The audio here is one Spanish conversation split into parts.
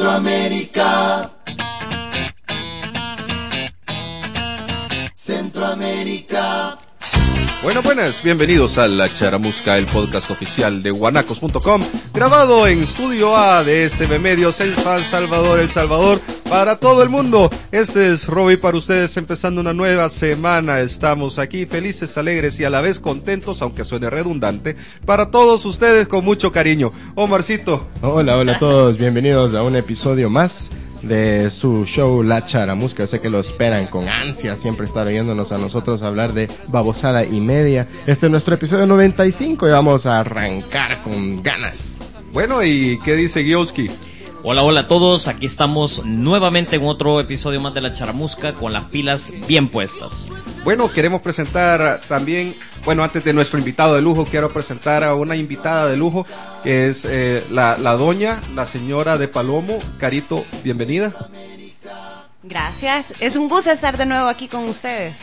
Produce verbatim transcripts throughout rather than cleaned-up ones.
Centroamérica. Centroamérica. Bueno, buenas, bienvenidos a La Charamusca, el podcast oficial de guanacos punto com, grabado en Estudio A de S B Medios en San Salvador, El Salvador, para todo el mundo. Este es Robbie para ustedes, empezando una nueva semana. Estamos aquí felices, alegres y a la vez contentos, aunque suene redundante, para todos ustedes con mucho cariño. Omarcito. Hola, hola a todos, bienvenidos a un episodio más de su show La Charamusca. Sé que lo esperan con ansia siempre estar oyéndonos a nosotros hablar de babosada y media. Este es nuestro episodio noventa y cinco y vamos a arrancar con ganas. Bueno, ¿y qué dice Gioski? Hola, hola a todos, aquí estamos nuevamente en otro episodio más de La Charamusca con las pilas bien puestas. Bueno, queremos presentar también, bueno, antes de nuestro invitado de lujo, quiero presentar a una invitada de lujo, que es eh, la, la doña, la señora de Palomo. Carito, bienvenida. Gracias, es un gusto estar de nuevo aquí con ustedes.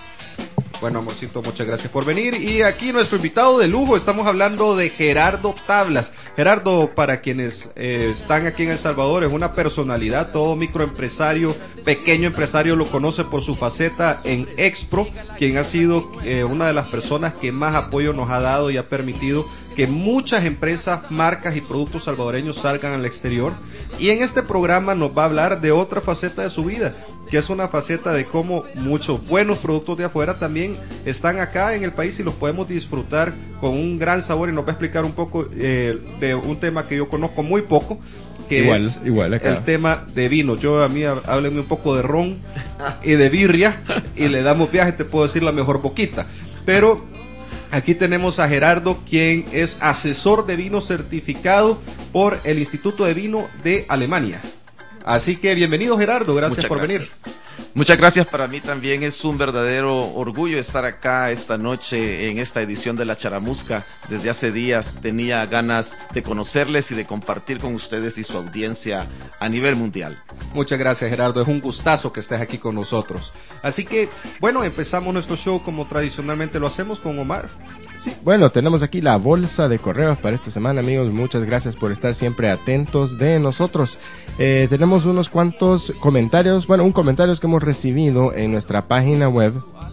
Bueno, amorcito, muchas gracias por venir. Y aquí nuestro invitado de lujo, estamos hablando de Gerardo Tablas. Gerardo, para quienes eh, están aquí en El Salvador, es una personalidad, todo microempresario, pequeño empresario lo conoce por su faceta en Expro, quien ha sido eh, una de las personas que más apoyo nos ha dado y ha permitido que muchas empresas, marcas y productos salvadoreños salgan al exterior. Y en este programa nos va a hablar de otra faceta de su vida, que es una faceta de cómo muchos buenos productos de afuera también están acá en el país y los podemos disfrutar con un gran sabor, y nos va a explicar un poco eh, de un tema que yo conozco muy poco, que igual, es igual acá. el tema de vino. Yo a mí, háblenme un poco de ron y de birria y le damos viaje, te puedo decir la mejor boquita. Pero aquí tenemos a Gerardo, quien es asesor de vino certificado por el Instituto de Vino de Alemania. Así que bienvenido, Gerardo, gracias Muchas por gracias. venir. Muchas gracias, para mí también es un verdadero orgullo estar acá esta noche en esta edición de La Charamusca. Desde hace días tenía ganas de conocerles y de compartir con ustedes y su audiencia a nivel mundial. Muchas gracias, Gerardo, es un gustazo que estés aquí con nosotros. Así que, bueno, empezamos nuestro show como tradicionalmente lo hacemos con Omar. Sí, bueno, tenemos aquí la bolsa de correos para esta semana, amigos. Muchas gracias por estar siempre atentos de nosotros. Eh, tenemos unos cuantos comentarios, bueno, un comentario que hemos recibido en nuestra página web.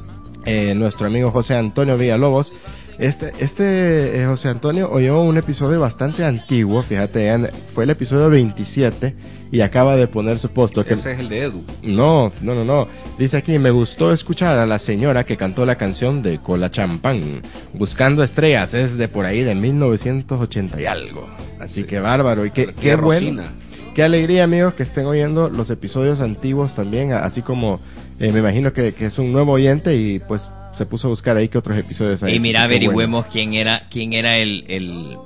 Eh, nuestro amigo José Antonio Villalobos. Este, este eh, José Antonio oyó un episodio bastante antiguo, fíjate, fue el episodio veintisiete y acaba de poner su post. Que ese es el de Edu. No, no, no, no. Dice aquí, me gustó escuchar a la señora que cantó la canción de Cola Champán, Buscando Estrellas, es de por ahí de mil novecientos ochenta y algo. Así sí. Que bárbaro, y qué, qué bueno, qué alegría, amigos, que estén oyendo los episodios antiguos también, así como eh, me imagino que, que es un nuevo oyente y pues se puso a buscar ahí que otros episodios hay. Y mira, averigüemos bueno. quién era quién era el el,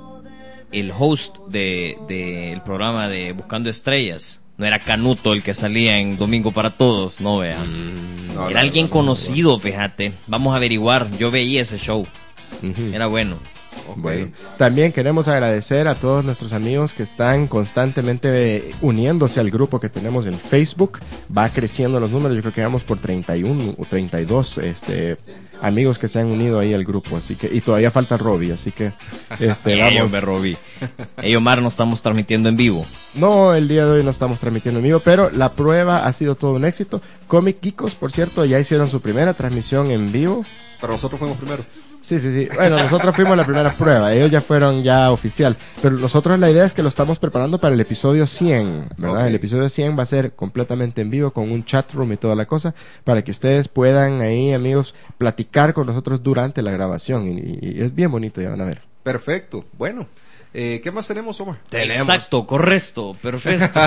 el host de, de el programa de Buscando Estrellas. No era Canuto el que salía en Domingo para Todos, no vean. Mm, no, era no, alguien no, conocido, no, fíjate. Vamos a averiguar. Yo veía ese show. Uh-huh. Era bueno. Okay. Bueno, también queremos agradecer a todos nuestros amigos que están constantemente uniéndose al grupo que tenemos en Facebook. Va creciendo los números, yo creo que vamos por treinta y uno o treinta y dos este, amigos que se han unido ahí al grupo, así que, y todavía falta Robbie, así que este, vamos. Hey, hombre, Robbie. Hey, Omar, no estamos transmitiendo en vivo. No, el día de hoy no estamos transmitiendo en vivo, pero la prueba ha sido todo un éxito. Comic Kikos, por cierto, ya hicieron su primera transmisión en vivo. Pero nosotros fuimos primero. Sí, sí, sí. Bueno, nosotros fuimos la primera prueba. Ellos ya fueron ya oficial. Pero nosotros la idea es que lo estamos preparando para el episodio cien, ¿verdad? Okay. El episodio cien va a ser completamente en vivo con un chat room y toda la cosa para que ustedes puedan ahí, amigos, platicar con nosotros durante la grabación. Y, y es bien bonito, ya van a ver. Perfecto. Bueno. Eh, ¿Qué más tenemos, Omar? Tenemos. Exacto, correcto, perfecto.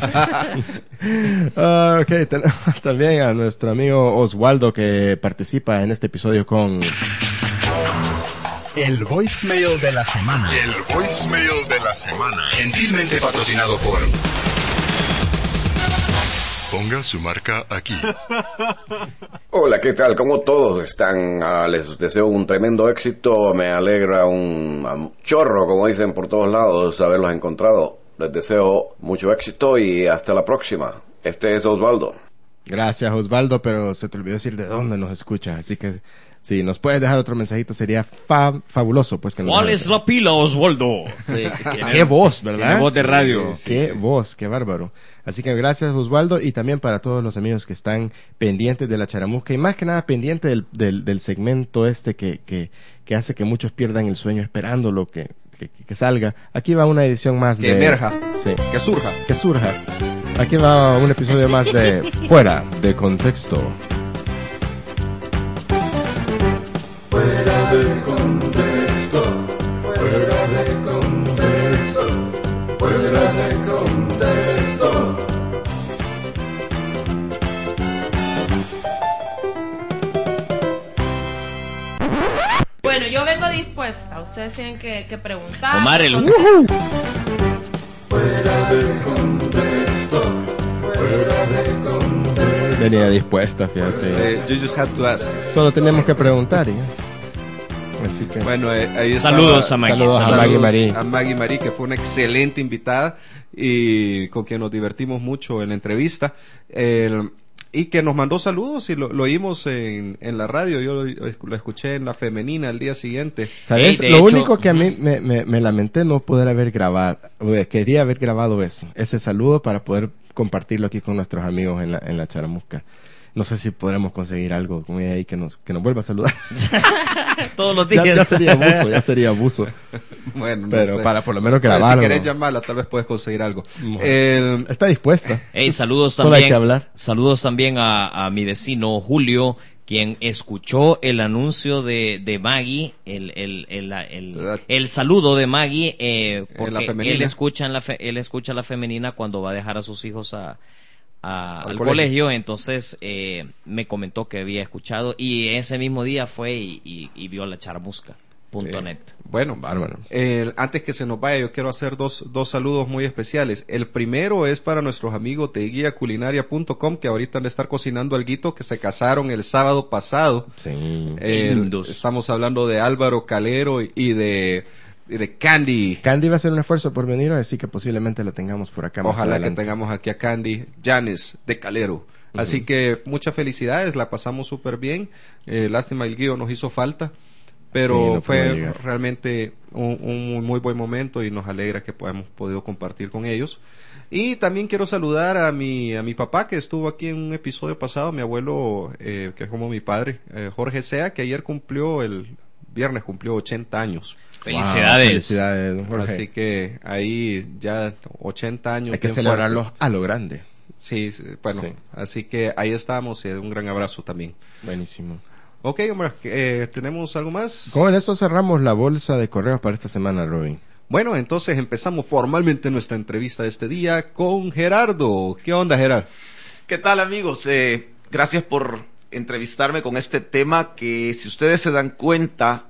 uh, ok, tenemos también a nuestro amigo Oswaldo que participa en este episodio con... El voicemail de la semana. El voicemail de la semana. Gentilmente patrocinado por... Ponga su marca aquí. Hola, ¿qué tal? ¿Cómo todos están? Ah, les deseo un tremendo éxito. Me alegra un, un chorro, como dicen por todos lados, haberlos encontrado. Les deseo mucho éxito y hasta la próxima. Este es Osvaldo. Gracias, Osvaldo, pero se te olvidó decir de dónde nos escuchas, así que si nos puedes dejar otro mensajito sería fa fabuloso, pues. Que nos ¿Cuál es la pila, Osvaldo? Sí, qué voz, ¿verdad? Qué voz de radio. Sí, sí, qué sí. voz, qué bárbaro. Así que gracias, Osvaldo, y también para todos los amigos que están pendientes de la charamusca y más que nada pendientes del, del, del segmento este que, que, que hace que muchos pierdan el sueño esperando lo que, que, que salga. Aquí va una edición más que de... Que emerja, sí, que surja. Que surja. Aquí va un episodio más de Fuera de Contexto. Fuera de contexto, fuera de contexto, fuera de contexto. Bueno, yo vengo dispuesta. Ustedes tienen que, que preguntar. Omar, el Son- woohoo. Fuera de contexto, fuera de contexto. Venía dispuesta, fíjate. Sí, you just have to ask. Solo tenemos que preguntar. ¿eh? Así que... Bueno, eh, ahí estaba- Saludos a Maggie. Saludos a Maggie Marí. a Maggie Marí, que fue una excelente invitada y con quien nos divertimos mucho en la entrevista. El- y que nos mandó saludos y lo, lo oímos en, en la radio. Yo lo, lo escuché en la femenina el día siguiente. ¿Sabes? Ey, de Lo hecho- único que a mí me, me, me lamenté no poder haber grabado, eh, quería haber grabado eso, ese saludo para poder compartirlo aquí con nuestros amigos en la, en la charamusca. No sé si podremos conseguir algo con ella ahí que nos, que nos vuelva a saludar. Todos los ya, días. ya sería abuso, ya sería abuso. Bueno, no Pero sé. para por lo menos Pero grabarlo. si querés llamarla, tal vez puedes conseguir algo. Mujer. El- Está dispuesta. Hey, saludos Solo también. hay que hablar. Saludos también a, a mi vecino Julio, quien escuchó el anuncio de, de Maggie, el, el, el, el, el, el saludo de Maggie, eh, la porque femenina. él escucha en la fe- él escucha la femenina cuando va a dejar a sus hijos a, a- Al al colegio. colegio. Entonces eh, me comentó que había escuchado y ese mismo día fue y, y, y vio la charamusca punto net. Eh, bueno, Bárbaro. el- antes que se nos vaya, yo quiero hacer dos, dos saludos muy especiales. El primero es para nuestros amigos de guía culinaria punto com, que ahorita han de estar cocinando alguito, que se casaron el sábado pasado. Sí. El- Lindos. estamos hablando de Álvaro Calero y de, y de Candy. Candy va a hacer un esfuerzo por venir, así que posiblemente la tengamos por acá más Ojalá que adelante. tengamos aquí a Candy Janes de Calero. Así que muchas felicidades, la pasamos súper bien. Eh, lástima, el guío nos hizo falta, pero Sí, no pudo fue llegar. realmente un, un muy buen momento y nos alegra que hemos podido compartir con ellos. Y también quiero saludar a mi a mi papá, que estuvo aquí en un episodio pasado, mi abuelo, eh, que es como mi padre, eh, Jorge Sea, que ayer cumplió, el viernes cumplió ochenta años. Felicidades. Wow, felicidades, don Jorge. Así que ahí ya ochenta años. Hay que bien celebrarlos fuerte. a lo grande. Sí, sí, bueno, Sí. así que ahí estamos y un gran abrazo también. Buenísimo. Ok, hombre, eh, ¿tenemos algo más? Con eso cerramos la bolsa de correos para esta semana, Robin. Bueno, entonces empezamos formalmente nuestra entrevista de este día con Gerardo. ¿Qué onda, Gerardo? ¿Qué tal, amigos? Eh, gracias por entrevistarme con este tema que, si ustedes se dan cuenta,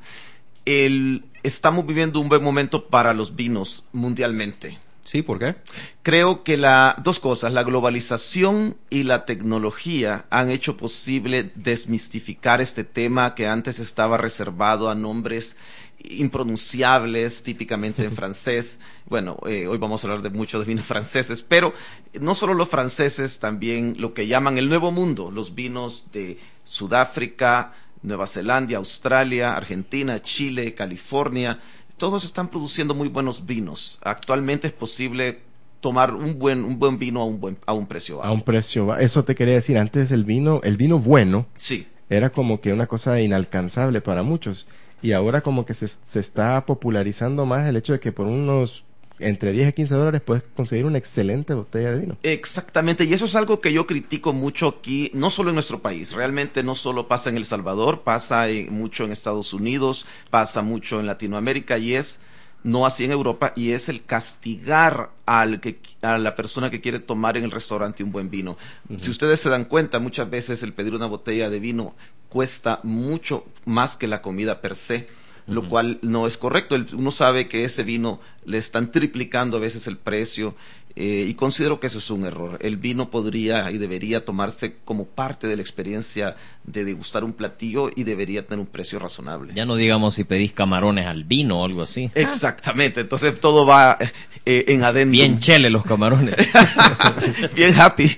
el, estamos viviendo un buen momento para los vinos mundialmente. Sí, ¿por qué? Creo que la, dos cosas, la globalización y la tecnología han hecho posible desmistificar este tema que antes estaba reservado a nombres impronunciables, típicamente en francés. Bueno, eh, hoy vamos a hablar de muchos de vinos franceses, pero no solo los franceses, también lo que llaman el Nuevo Mundo, los vinos de Sudáfrica, Nueva Zelanda, Australia, Argentina, Chile, California. Todos están produciendo muy buenos vinos. Actualmente es posible tomar un buen un buen vino a un buen a un precio bajo. A un precio bajo. Eso te quería decir. Antes el vino, el vino bueno, Sí. era como que una cosa inalcanzable para muchos. Y ahora como que se, se está popularizando más el hecho de que por unos entre diez a quince dólares puedes conseguir una excelente botella de vino. Exactamente, y eso es algo que yo critico mucho aquí, no solo en nuestro país, realmente no solo pasa en El Salvador, pasa en- mucho en Estados Unidos, pasa mucho en Latinoamérica, y es no así en Europa, y es el castigar al que, a la persona que quiere tomar en el restaurante un buen vino. Uh-huh. Si ustedes se dan cuenta, muchas veces el pedir una botella de vino cuesta mucho más que la comida per se, lo uh-huh. cual no es correcto. El, uno sabe que ese vino le están triplicando a veces el precio, eh, y considero que eso es un error. El vino podría y debería tomarse como parte de la experiencia de degustar un platillo y debería tener un precio razonable. Ya no digamos si pedís camarones al vino o algo así. Exactamente, entonces todo va eh, en adendum. Bien chele los camarones. Bien happy.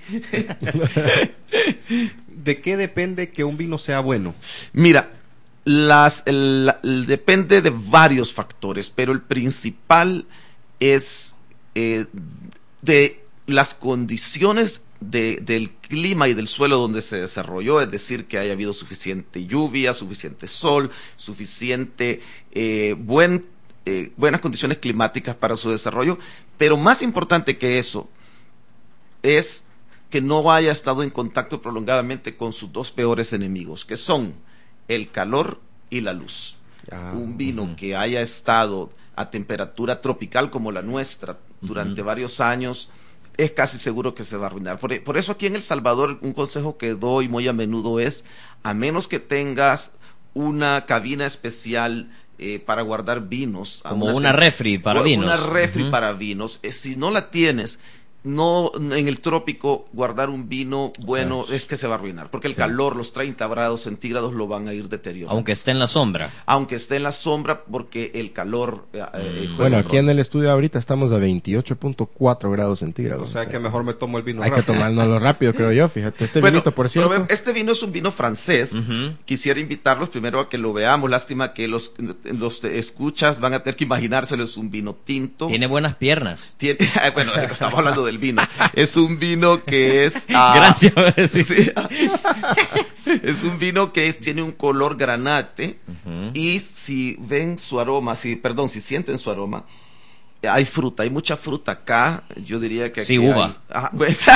¿De qué depende que un vino sea bueno? Mira, las, el, el, depende de varios factores, pero el principal es eh, de las condiciones de, del clima y del suelo donde se desarrolló, es decir, que haya habido suficiente lluvia, suficiente sol, suficiente eh, buen, eh, buenas condiciones climáticas para su desarrollo, pero más importante que eso es que no haya estado en contacto prolongadamente con sus dos peores enemigos, que son el calor y la luz. Ah, un vino uh-huh. que haya estado a temperatura tropical como la nuestra durante uh-huh. varios años, es casi seguro que se va a arruinar. Por, por eso aquí en El Salvador un consejo que doy muy a menudo es, a menos que tengas una cabina especial eh, para guardar vinos. Como una, una refri para una vinos. Una refri uh-huh. para vinos. Eh, si no la tienes, no en el trópico guardar un vino bueno claro. es que se va a arruinar, porque el sí. calor, los treinta grados centígrados lo van a ir deteriorando. Aunque esté en la sombra. Aunque esté en la sombra, porque el calor... Eh, mm. Bueno, aquí en el estudio ahorita estamos a veintiocho punto cuatro grados centígrados. O sea, o sea que mejor me tomo el vino Hay rápido. que tomárnoslo rápido, creo yo, fíjate. Este bueno, vinito, por cierto. Este vino es un vino francés. Uh-huh. Quisiera invitarlos primero a que lo veamos. Lástima que los, los escuchas van a tener que imaginárselo. Es un vino tinto. Tiene buenas piernas. Tiene, bueno, estamos hablando del vino. Es un vino que es... Uh, Gracias. Sí. Sí, es un vino que es, tiene un color granate uh-huh. y si ven su aroma, si, perdón, si sienten su aroma, hay fruta, hay mucha fruta acá, yo diría que aquí sí, uva. Hay, ajá, pues,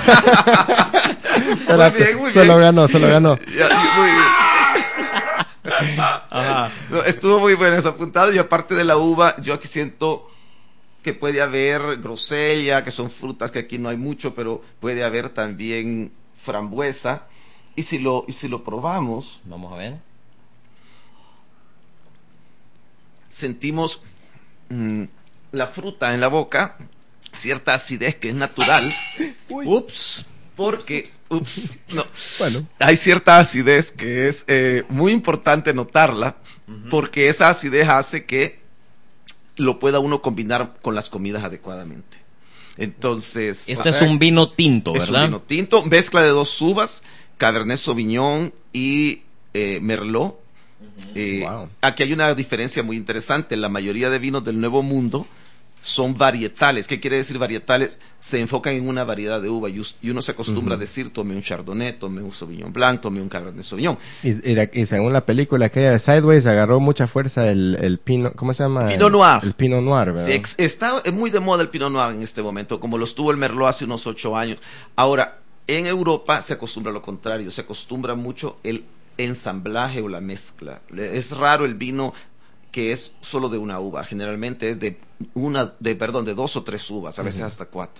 muy bien, muy se bien. lo ganó, se lo ganó. Ya, muy bien. Ajá. No, estuvo muy bueno ese apuntado y aparte de la uva, yo aquí siento... que puede haber grosella, que son frutas que aquí no hay mucho, pero puede haber también frambuesa. Y si lo, y si lo probamos... Vamos a ver. Sentimos mmm, la fruta en la boca, cierta acidez que es natural. Uy. Ups. Porque, ups, no. Bueno. Hay cierta acidez que es eh, muy importante notarla, uh-huh. porque esa acidez hace que lo pueda uno combinar con las comidas adecuadamente. Entonces... Este o sea, es un vino tinto, ¿verdad? Es un vino tinto, mezcla de dos uvas, Cabernet Sauvignon y eh, Merlot. Uh-huh. Eh, wow. Aquí hay una diferencia muy interesante. La mayoría de vinos del Nuevo Mundo son varietales. ¿Qué quiere decir varietales? Se enfocan en una variedad de uva y, y uno se acostumbra uh-huh. a decir, tome un Chardonnay, tome un Sauvignon Blanc, tome un Cabernet Sauvignon. Y, y, y según la película aquella de Sideways, agarró mucha fuerza el, el Pinot, ¿cómo se llama? Pinot Noir. El, el Pinot Noir, ¿verdad? Sí, ex, está muy de moda el Pinot Noir en este momento, como lo estuvo el Merlot hace unos ocho años. Ahora, en Europa se acostumbra a lo contrario, se acostumbra mucho el ensamblaje o la mezcla. Es raro el vino que es solo de una uva, generalmente es de una, de perdón, de dos o tres uvas, a veces uh-huh. hasta cuatro.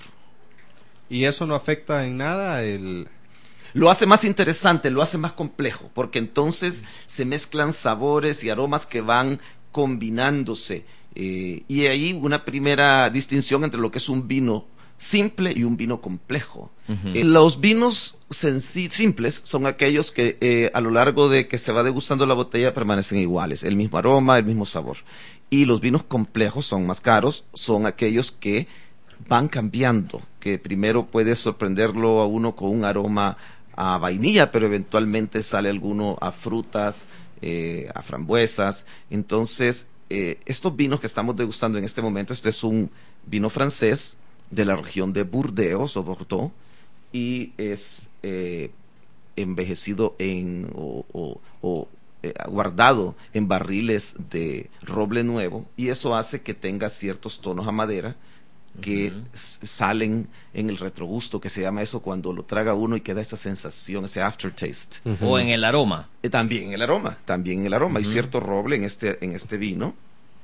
¿Y eso no afecta en nada el...? Lo hace más interesante, lo hace más complejo, porque entonces se mezclan sabores y aromas que van combinándose. Eh, y ahí una primera distinción entre lo que es un vino simple y un vino complejo. Uh-huh. Eh, los vinos senci- simples son aquellos que eh, a lo largo de que se va degustando la botella permanecen iguales, el mismo aroma, el mismo sabor. Y los vinos complejos son más caros, son aquellos que van cambiando, que primero puede sorprenderlo a uno con un aroma a vainilla, pero eventualmente sale alguno a frutas, eh, a frambuesas. Entonces, eh, estos vinos que estamos degustando en este momento, este es un vino francés de la región de Burdeos o Bordeaux y es eh, envejecido en o, o, o eh, guardado en barriles de roble nuevo y eso hace que tenga ciertos tonos a madera que uh-huh. s- salen en el retrogusto, que se llama eso cuando lo traga uno y queda esa sensación, ese aftertaste. Uh-huh. O en el aroma. Eh, también en el aroma, también en el aroma. Uh-huh. Hay cierto roble en este, en este vino.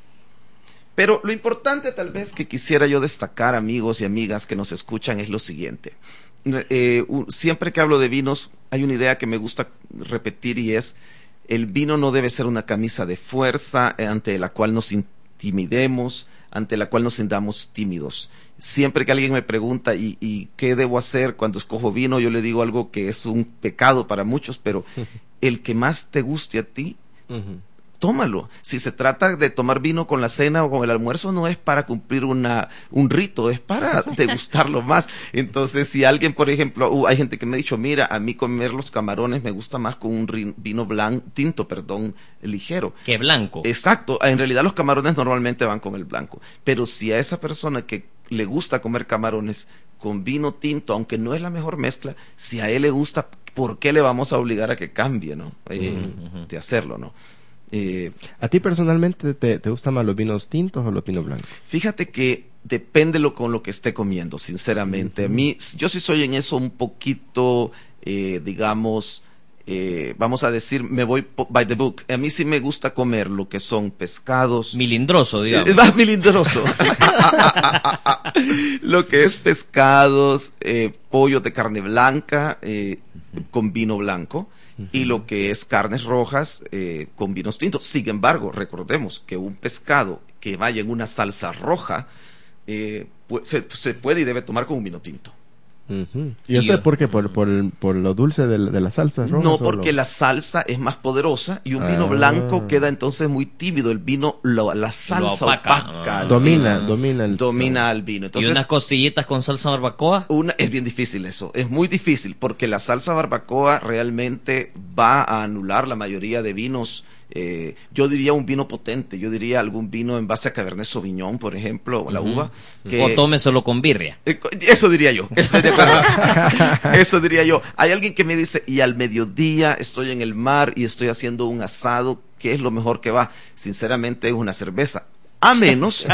Pero lo importante tal vez que quisiera yo destacar, amigos y amigas que nos escuchan, es lo siguiente. Eh, uh, siempre que hablo de vinos, hay una idea que me gusta repetir y es, el vino no debe ser una camisa de fuerza eh, ante la cual nos intimidemos, ante la cual nos sintamos tímidos. Siempre que alguien me pregunta, ¿y, y qué debo hacer cuando escojo vino? Yo le digo algo que es un pecado para muchos, pero el que más te guste a ti, uh-huh. tómalo. Si se trata de tomar vino con la cena o con el almuerzo, no es para cumplir una un rito, es para degustarlo más. Entonces, si alguien, por ejemplo, uh, hay gente que me ha dicho, mira, a mí comer los camarones me gusta más con un ri- vino blanco, tinto, perdón, ligero. Que blanco. Exacto, en realidad los camarones normalmente van con el blanco, pero si a esa persona que le gusta comer camarones con vino tinto, aunque no es la mejor mezcla, si a él le gusta, ¿por qué le vamos a obligar a que cambie, no? Eh, uh-huh. De hacerlo, ¿no? Eh, ¿A ti personalmente te, te gustan más los vinos tintos o los vinos blancos? Fíjate que depende lo con lo que esté comiendo, sinceramente. Uh-huh. A mí, yo sí soy en eso un poquito, eh, digamos, eh, vamos a decir, me voy by the book. A mí sí me gusta comer lo que son pescados. Milindroso, digamos. Eh, más milindroso. Lo que es pescados, eh, pollo de carne blanca, eh, uh-huh. con vino blanco. Uh-huh. Y lo que es carnes rojas eh, con vinos tintos. Sin embargo, recordemos que un pescado que vaya en una salsa roja eh, pu- se, se puede y debe tomar con un vino tinto. Uh-huh. ¿Y eso es porque por, por, por lo dulce de, de las salsas rojas? No, porque lo... la salsa es más poderosa y un vino ah. blanco queda entonces muy tímido. El vino, lo, la salsa lo opaca, opaca. ¿no? Domina, vino, domina el domina al vino. Entonces, ¿y unas costillitas con salsa barbacoa? Una, es bien difícil eso, es muy difícil porque la salsa barbacoa realmente va a anular la mayoría de vinos. Eh, yo diría un vino potente, yo diría algún vino en base a Cabernet Sauvignon, por ejemplo, o la uh-huh. uva. Que, o tómeselo con birria. Eh, eso diría yo, eso diría, eso diría yo. Hay alguien que me dice, y al mediodía estoy en el mar y estoy haciendo un asado, ¿qué es lo mejor que va? Sinceramente es una cerveza. A menos,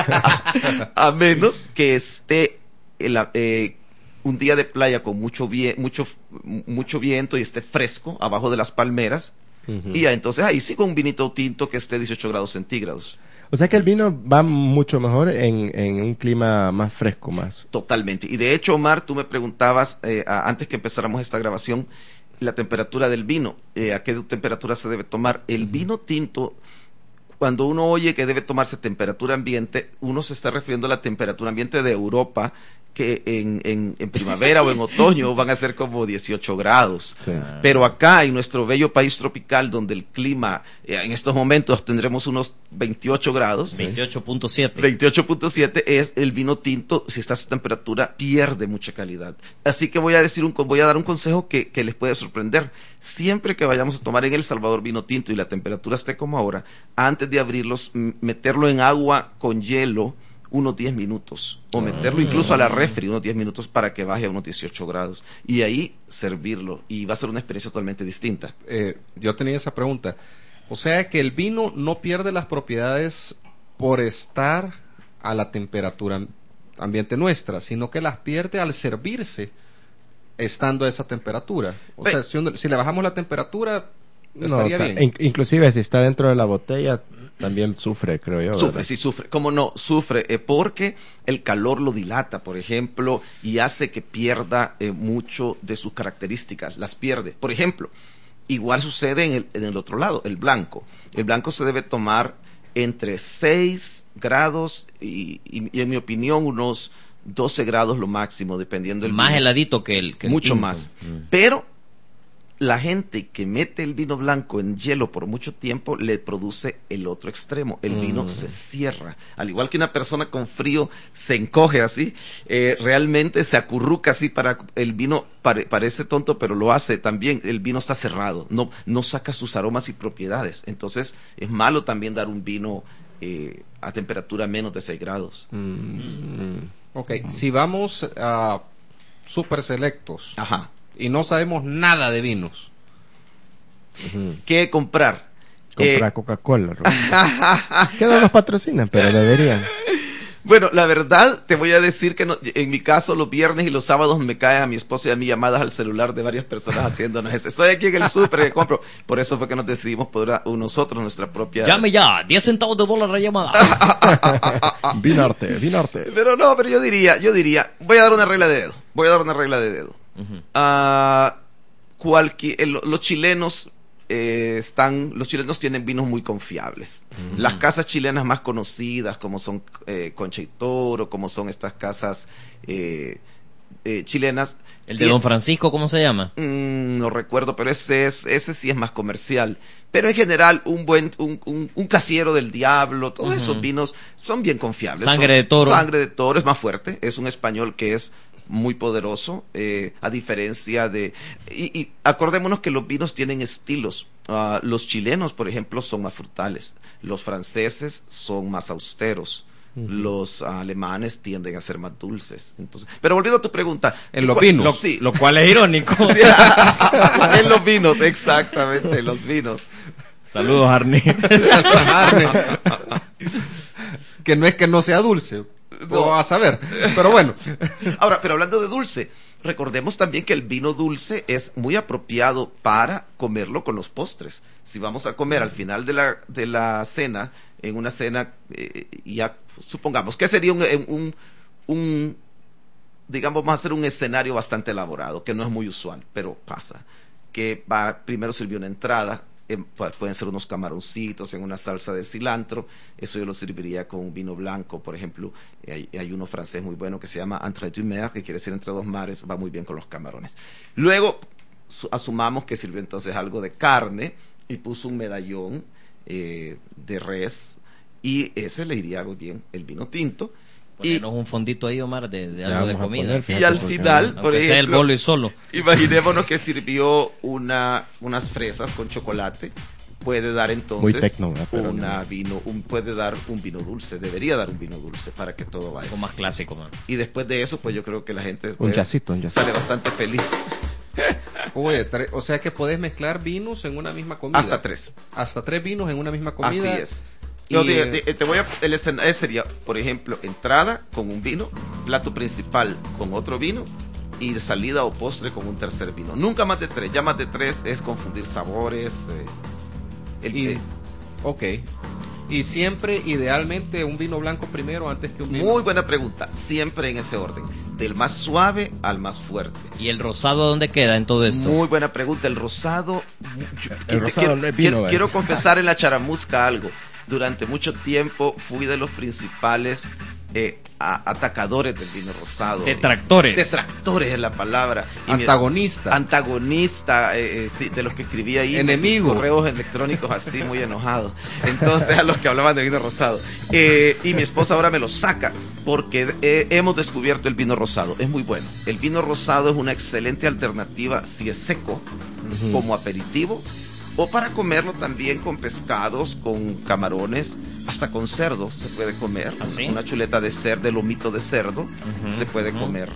a, a menos que esté en la, eh, un día de playa con mucho, vie- mucho, mucho viento y esté fresco abajo de las palmeras. Uh-huh. Y ya, entonces ahí sí con un vinito tinto que esté dieciocho grados centígrados. O sea que el vino va mucho mejor en, en un clima más fresco, más. Totalmente. Y de hecho, Omar, tú me preguntabas eh, a, antes que empezáramos esta grabación, la temperatura del vino, eh, a qué temperatura se debe tomar. El uh-huh. vino tinto, cuando uno oye que debe tomarse temperatura ambiente, uno se está refiriendo a la temperatura ambiente de Europa, que en, en, en primavera o en otoño van a ser como dieciocho grados. Sí. Pero acá, en nuestro bello país tropical, donde el clima, eh, en estos momentos tendremos unos veintiocho grados. veintiocho punto siete. veintiocho punto siete es el vino tinto, si está a esa temperatura, pierde mucha calidad. Así que voy a decir un, voy a dar un consejo que, que les puede sorprender. Siempre que vayamos a tomar en El Salvador vino tinto y la temperatura esté como ahora, antes de abrirlos, m- meterlo en agua con hielo, unos diez minutos, o meterlo incluso a la refri unos diez minutos para que baje a unos dieciocho grados y ahí servirlo, y va a ser una experiencia totalmente distinta. Eh, yo tenía esa pregunta, o sea que el vino no pierde las propiedades por estar a la temperatura ambiente nuestra, sino que las pierde al servirse estando a esa temperatura. O sea, si, uno, si le bajamos la temperatura estaría no, bien. In- inclusive si está dentro de la botella también sufre, creo yo. Sufre, ¿verdad? sí sufre. ¿Cómo no? Sufre eh, porque el calor lo dilata, por ejemplo, y hace que pierda eh, mucho de sus características. Las pierde. Por ejemplo, igual sucede en el, en el otro lado, el blanco. El blanco se debe tomar entre seis grados y, y, y en mi opinión unos doce grados lo máximo, dependiendo del más vino. heladito que el que el mucho tinto. más. Mm. Pero la gente que mete el vino blanco en hielo por mucho tiempo le produce el otro extremo. El vino Mm. se cierra. Al igual que una persona con frío se encoge así, eh, realmente se acurruca así para el vino. Pare, parece tonto, pero lo hace también. El vino está cerrado, no, no saca sus aromas y propiedades. Entonces es malo también dar un vino eh, a temperatura menos de seis grados. Mm. Ok, si vamos a super selectos. Ajá. Y no sabemos nada de vinos. Uh-huh. ¿Qué comprar? Comprar Eh, Coca-Cola. Que no nos patrocinan, pero deberían. Bueno, la verdad, te voy a decir que no, en mi caso los viernes y los sábados me caen a mi esposa y a mí llamadas al celular de varias personas haciéndonos esto. Estoy aquí en el súper que compro. Por eso fue que nos decidimos por nosotros nuestra propia... Llame ya, diez centavos de dólar la llamada. Vinarte, vinarte. Pero no, pero yo diría, yo diría, voy a dar una regla de dedo. Voy a dar una regla de dedo. Uh-huh. Uh, cualquier, eh, los chilenos eh, están, los chilenos tienen vinos muy confiables. Uh-huh. Las casas chilenas más conocidas, como son eh, Concha y Toro, como son estas casas, eh, eh, chilenas. ¿El de Don Francisco cómo se llama? Mm, no recuerdo, pero ese es ese sí es más comercial. Pero en general, un buen un, un, un Casiero del Diablo, todos uh-huh. esos vinos son bien confiables. Sangre son, de toro. Sangre de toro es más fuerte, es un español que es muy poderoso, eh, a diferencia de... Y, y acordémonos que los vinos tienen estilos. Uh, los chilenos, por ejemplo, son más frutales. Los franceses son más austeros. Uh-huh. Los uh, alemanes tienden a ser más dulces. Entonces, pero volviendo a tu pregunta, en los vinos, lo, sí. lo cual es irónico. Sí, en los vinos, exactamente, en los vinos. Saludos, Arne. Arne. Que no es que no sea dulce, no. a saber, pero bueno. Ahora, pero hablando de dulce, recordemos también que el vino dulce es muy apropiado para comerlo con los postres. Si vamos a comer al final de la de la cena, en una cena, eh, ya supongamos que sería un, un, un, digamos, vamos a hacer un escenario bastante elaborado, que no es muy usual, pero pasa, que va, primero sirvió una entrada, eh, pueden ser unos camaroncitos en una salsa de cilantro, eso yo lo serviría con un vino blanco, por ejemplo, hay, hay uno francés muy bueno que se llama Entre deux mers, que quiere decir entre dos mares, va muy bien con los camarones. Luego, su, asumamos que sirvió entonces algo de carne, y puso un medallón eh, de res, y ese le iría muy bien el vino tinto. Ponernos un fondito ahí, Omar, de, de algo de comida. Poner, y al final, por ejemplo, sea el bolo y solo. Imaginémonos que sirvió una, unas fresas con chocolate. Puede dar entonces muy tecno, ¿no? una vino, un, puede dar un vino dulce, debería dar un vino dulce para que todo vaya. Algo más clásico, man. Y después de eso, pues yo creo que la gente un yacito, un yacito. sale bastante feliz. Oye, tre- o sea que podés mezclar vinos en una misma comida. Hasta tres. Hasta tres vinos en una misma comida. Así es. Y... Yo te, te, te voy a, el escenario sería, por ejemplo, entrada con un vino, plato principal con otro vino y salida o postre con un tercer vino. Nunca más de tres. Ya más de tres es confundir sabores. Eh, el, y, eh, ok. Y siempre, idealmente, un vino blanco primero antes que un vino. Muy buena pregunta. Siempre en ese orden. Del más suave al más fuerte. ¿Y el rosado a dónde queda en todo esto? Muy buena pregunta. El rosado. Yo, el rosado quiero, no es vino, quiero, ¿verdad? quiero confesar en la charamusca algo. Durante mucho tiempo fui de los principales eh, a, atacadores del vino rosado. Detractores. Detractores es la palabra. Y antagonista. Mi, antagonista, eh, eh, sí, de los que escribía ahí. Enemigo. Correos electrónicos así, muy enojado. Entonces, a los que hablaban de vino rosado. Eh, y mi esposa ahora me lo saca porque eh, hemos descubierto el vino rosado. Es muy bueno. El vino rosado es una excelente alternativa si es seco, uh-huh. como aperitivo. O para comerlo también con pescados, con camarones, hasta con cerdo se puede comer. ¿Ah, sí? Una chuleta de cerdo, de lomito de cerdo, uh-huh, se puede uh-huh. comer.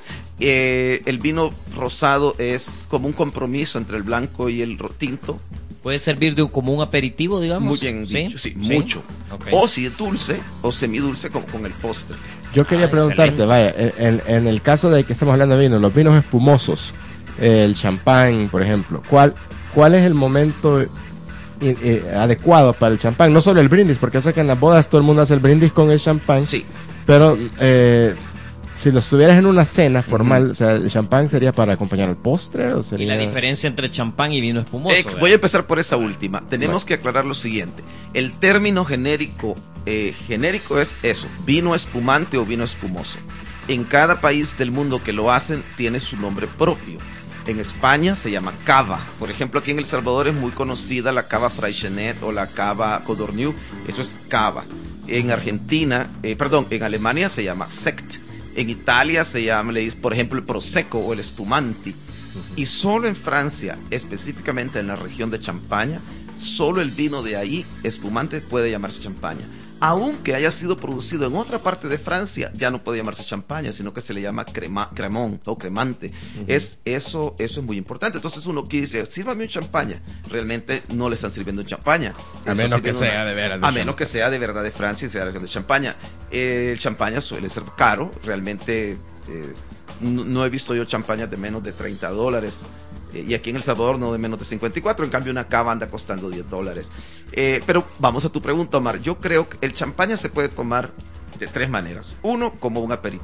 Eh, el vino rosado es como un compromiso entre el blanco y el tinto. ¿Puede servir de como un aperitivo, digamos? Muy bien ¿Sí? dicho, sí, ¿Sí? mucho. Okay. O si es dulce, o semidulce como con el postre. Yo quería ah, preguntarte, excelente. vaya, en, en el caso de que estamos hablando de vino, los vinos espumosos, el champán, por ejemplo, ¿cuál... ¿Cuál es el momento eh, eh, adecuado para el champán? No solo el brindis, porque sé que en las bodas todo el mundo hace el brindis con el champán. Sí. Pero eh, si lo estuvieras en una cena formal, uh-huh. o sea, ¿el champán sería para acompañar el postre? ¿O sería... ¿Y la diferencia entre champán y vino espumoso? Ex, voy a empezar por esa última. Tenemos bueno. que aclarar lo siguiente. El término genérico, eh, genérico es eso, vino espumante o vino espumoso. En cada país del mundo que lo hacen tiene su nombre propio. En España se llama cava. Por ejemplo, aquí en El Salvador es muy conocida la cava Freixenet o la cava Codorniu. Eso es cava. En Argentina, eh, perdón, en Alemania se llama sekt. En Italia se llama, le dice, por ejemplo, el prosecco o el spumanti. Uh-huh. Y solo en Francia, específicamente en la región de Champaña, solo el vino de ahí, espumante, puede llamarse champaña. Aunque haya sido producido en otra parte de Francia, ya no puede llamarse champaña, sino que se le llama crema, cremón o cremante. Uh-huh. Es, eso, eso es muy importante. Entonces uno que dice, sírvame un champaña. Realmente no le están sirviendo un champaña. A menos que sea una, de verdad. De a menos que sea de verdad de Francia y sea de champaña. Eh, el champaña suele ser caro. Realmente eh, no, no he visto yo champañas de menos de treinta dólares. Y aquí en El Salvador no de menos de cincuenta y cuatro, en cambio una cava anda costando diez dólares. Eh, pero vamos a tu pregunta, Omar. Yo creo que el champaña se puede tomar de tres maneras. Uno, como un aperitivo.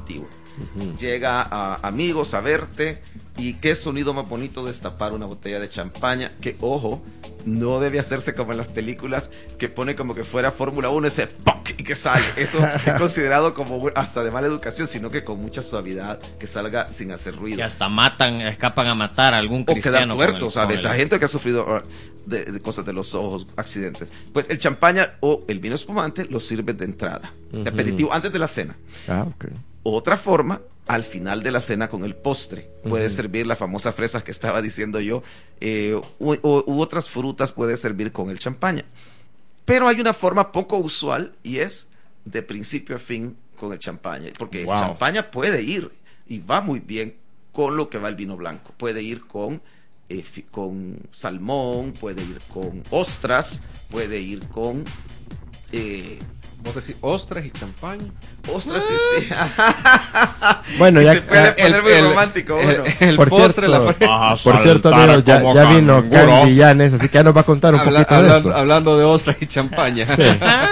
Uh-huh. Llega a amigos a verte y qué sonido más bonito destapar una botella de champaña, que ojo, no debe hacerse como en las películas que pone como que fuera Fórmula uno ese ¡poc! Y que sale. Eso es considerado como hasta de mala educación, sino que con mucha suavidad, que salga sin hacer ruido. Que hasta matan, escapan a matar a algún o cristiano. O quedar tuerto, ¿sabes? La gente que ha sufrido de, de cosas de los ojos, accidentes. Pues el champaña o el vino espumante lo sirve de entrada, uh-huh. de aperitivo, antes de la cena. Ah, ok. Otra forma, al final de la cena con el postre. Puede uh-huh. servir las famosas fresas que estaba diciendo yo, eh, u, u, u otras frutas puede servir con el champaña. Pero hay una forma poco usual y es de principio a fin con el champaña. Porque wow. el champaña puede ir y va muy bien con lo que va el vino blanco. Puede ir con, eh, fi, con salmón, puede ir con ostras, puede ir con... Eh, ¿Vos decís ostras y champaña? Ostras, sí, sí. Bueno, ya se puede poner el, muy el, romántico el, uno. El, el por postre, cierto, la por cierto, amigos, ya, ya vino Can Villanes, así que ya nos va a contar un Habla, poquito hablando, de eso. Hablando de ostras y champaña. Sí.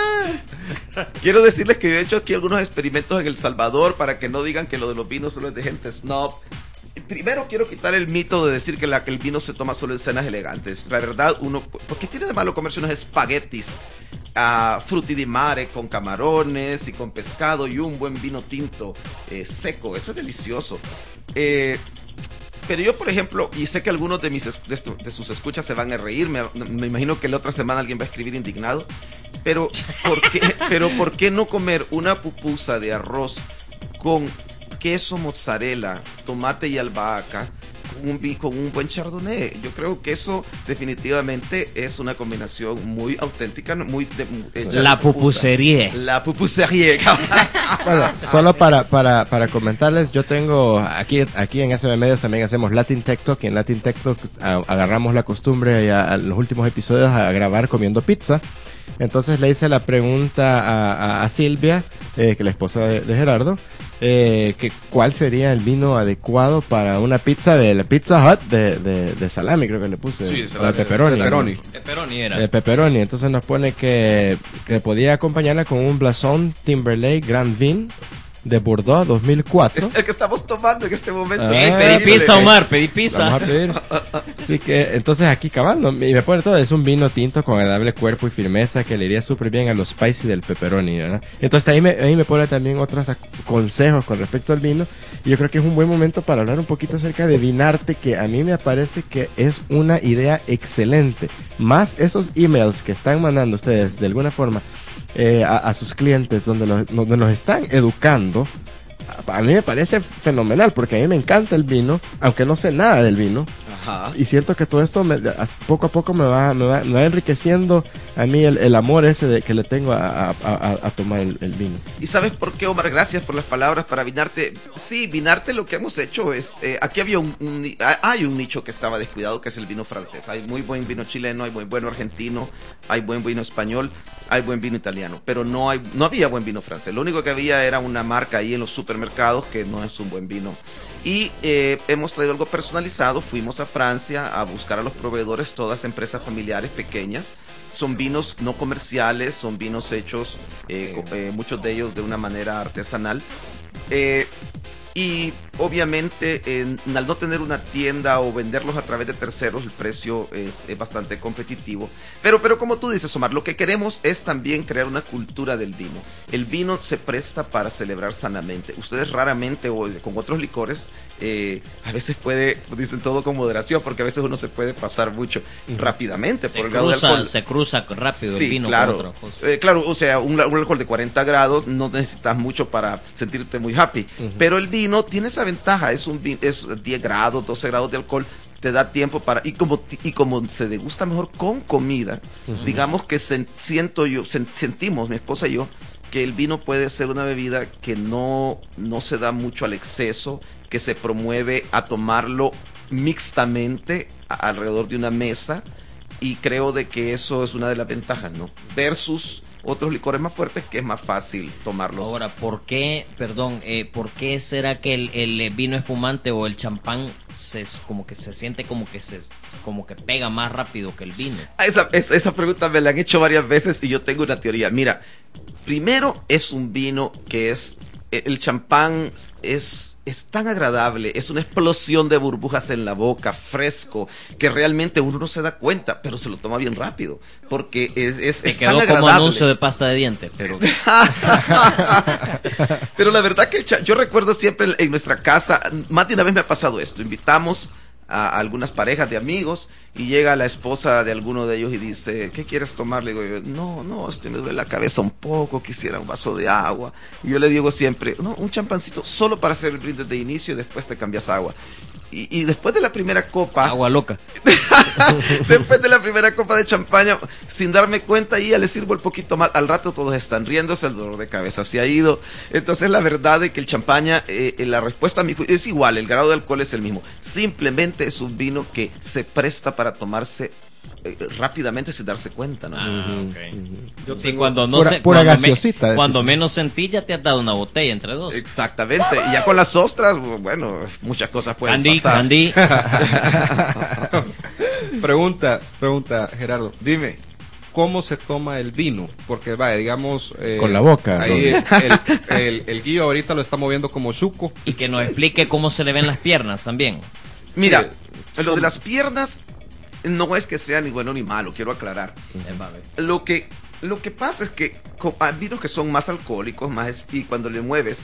Quiero decirles que yo he hecho aquí algunos experimentos en El Salvador para que no digan que lo de los vinos solo es de gente snob. Primero quiero quitar el mito de decir que, la, que el vino se toma solo en cenas elegantes. La verdad, uno, ¿por qué tiene de malo comerse unos espaguetis uh, frutti di mare con camarones y con pescado y un buen vino tinto eh, seco? Eso es delicioso. Eh, pero yo, por ejemplo, y sé que algunos de, mis, de, esto, de sus escuchas se van a reír, me, me imagino que la otra semana alguien va a escribir indignado, pero ¿por qué, pero ¿por qué no comer una pupusa de arroz con queso mozzarella, tomate y albahaca con un, con un buen chardonnay? Yo creo que eso definitivamente es una combinación muy auténtica, muy de, hecha la de pupusa. pupusería. La pupusería. Bueno, solo para, para, para comentarles, yo tengo aquí, aquí en S M Medios también hacemos Latin Tech Talk, y en Latin Tech Talk a, agarramos la costumbre a, a los últimos episodios a grabar comiendo pizza. Entonces le hice la pregunta a, a, a Silvia, eh, que es la esposa de, de Gerardo, eh, que cuál sería el vino adecuado para una pizza de la Pizza Hut de, de, de salami, creo que le puse. Sí, salami, de pepperoni. Pepperoni. Pepperoni era. De pepperoni. Entonces nos pone que, que podía acompañarla con un Blason Timberlake Grand Vin de Bordeaux dos mil cuatro. Es el que estamos tomando en este momento. Ah, hey, pedí pizza, Omar, pedí pizza. Vamos a pedir. Así que, entonces aquí cabando, y me pone todo, es un vino tinto con agradable cuerpo y firmeza que le iría súper bien a los spicy del pepperoni, ¿verdad? Entonces ahí me, ahí me pone también otros consejos con respecto al vino, y yo creo que es un buen momento para hablar un poquito acerca de Vinarte, que a mí me parece que es una idea excelente. Más esos emails que están mandando ustedes de alguna forma Eh, a, a sus clientes donde los, donde nos están educando, a, a mí me parece fenomenal, porque a mí me encanta el vino, aunque no sé nada del vino. Ajá. Y siento que todo esto me, a, poco a poco me va, me va, me va enriqueciendo a mí el, el amor ese de, que le tengo a, a, a, a tomar el, el vino. ¿Y sabes por qué, Omar? Gracias por las palabras para Vinarte. Sí, Vinarte lo que hemos hecho es, eh, aquí había un, un, hay un nicho que estaba descuidado, que es el vino francés. Hay muy buen vino chileno, hay muy buen argentino, hay buen vino español, hay buen vino italiano, pero no hay, no había buen vino francés. Lo único que había era una marca ahí en los supermercados que no es un buen vino. Y eh, hemos traído algo personalizado. Fuimos a Francia a buscar a los proveedores, todas empresas familiares pequeñas. Son vinos no comerciales, son vinos hechos, eh, eh, muchos de ellos de una manera artesanal. Eh, y obviamente eh, al no tener una tienda o venderlos a través de terceros, el precio es, es bastante competitivo. Pero, pero como tú dices, Omar, lo que queremos es también crear una cultura del vino. El vino se presta para celebrar sanamente. Ustedes raramente, o con otros licores, eh, a veces puede, dicen todo con moderación, porque a veces uno se puede pasar mucho uh-huh. rápidamente se por el cruza, grado de alcohol. Se cruza rápido sí, el vino claro. con otro. Eh, claro, o sea, un, un alcohol de cuarenta grados no necesitas mucho para sentirte muy happy. Uh-huh. Pero el vino tiene esa ventaja, es un vino, es diez grados, doce grados de alcohol, te da tiempo para, y como y como se degusta mejor con comida, uh-huh. digamos que se, siento yo, se, sentimos mi esposa y yo que el vino puede ser una bebida que no, no se da mucho al exceso, que se promueve a tomarlo mixtamente a, alrededor de una mesa, y creo de que eso es una de las ventajas, ¿no? Versus otros licores más fuertes que es más fácil tomarlos. Ahora, ¿por qué, perdón, eh, por qué será que el, el vino espumante o el champán se, como que se siente como que se como que pega más rápido que el vino? Esa, esa, esa pregunta me la han hecho varias veces y yo tengo una teoría. Mira, primero es un vino que es el champán es, es tan agradable, es una explosión de burbujas en la boca, fresco, que realmente uno no se da cuenta, pero se lo toma bien rápido, porque es, es, Te es quedó tan como agradable. anuncio de pasta de dientes, pero Pero la verdad que el cha- yo recuerdo siempre en, en nuestra casa, más de una vez me ha pasado esto, invitamos a algunas parejas de amigos y llega la esposa de alguno de ellos y dice, ¿qué quieres tomar? Le digo yo, no, no, este me duele la cabeza un poco, quisiera un vaso de agua. Y yo le digo siempre, no, un champancito solo para hacer el brindis de inicio y después te cambias agua. Y, y después de la primera copa, agua loca. después de la primera copa de champaña, sin darme cuenta, y ya le sirvo el poquito más. Al rato todos están riéndose, el dolor de cabeza se ha ido. Entonces, la verdad de que el champaña, eh, la respuesta a mi juicio es igual, el grado de alcohol es el mismo. Simplemente es un vino que se presta para tomarse eh, rápidamente sin darse cuenta, ¿no? Ah, okay. Yo Sí, tengo- cuando no Pura- se, pura cuando, me- gaseosita, decís. cuando menos sentí ya te has dado una botella entre dos. Exactamente. Y ya con las ostras, bueno, muchas cosas pueden Candy, pasar. Candy. Pregunta, pregunta, Gerardo. Dime. ¿Cómo se toma el vino? Porque, vaya, digamos... eh, Con la boca, Ahí Robin. el, el, el Guillo ahorita lo está moviendo como chuco. Y que nos explique cómo se le ven las piernas también. Mira, Sí. lo de las piernas no es que sea ni bueno ni malo, quiero aclarar. Eh, va a ver. Lo que, lo que pasa es que co- hay vinos que son más alcohólicos, más es- y cuando le mueves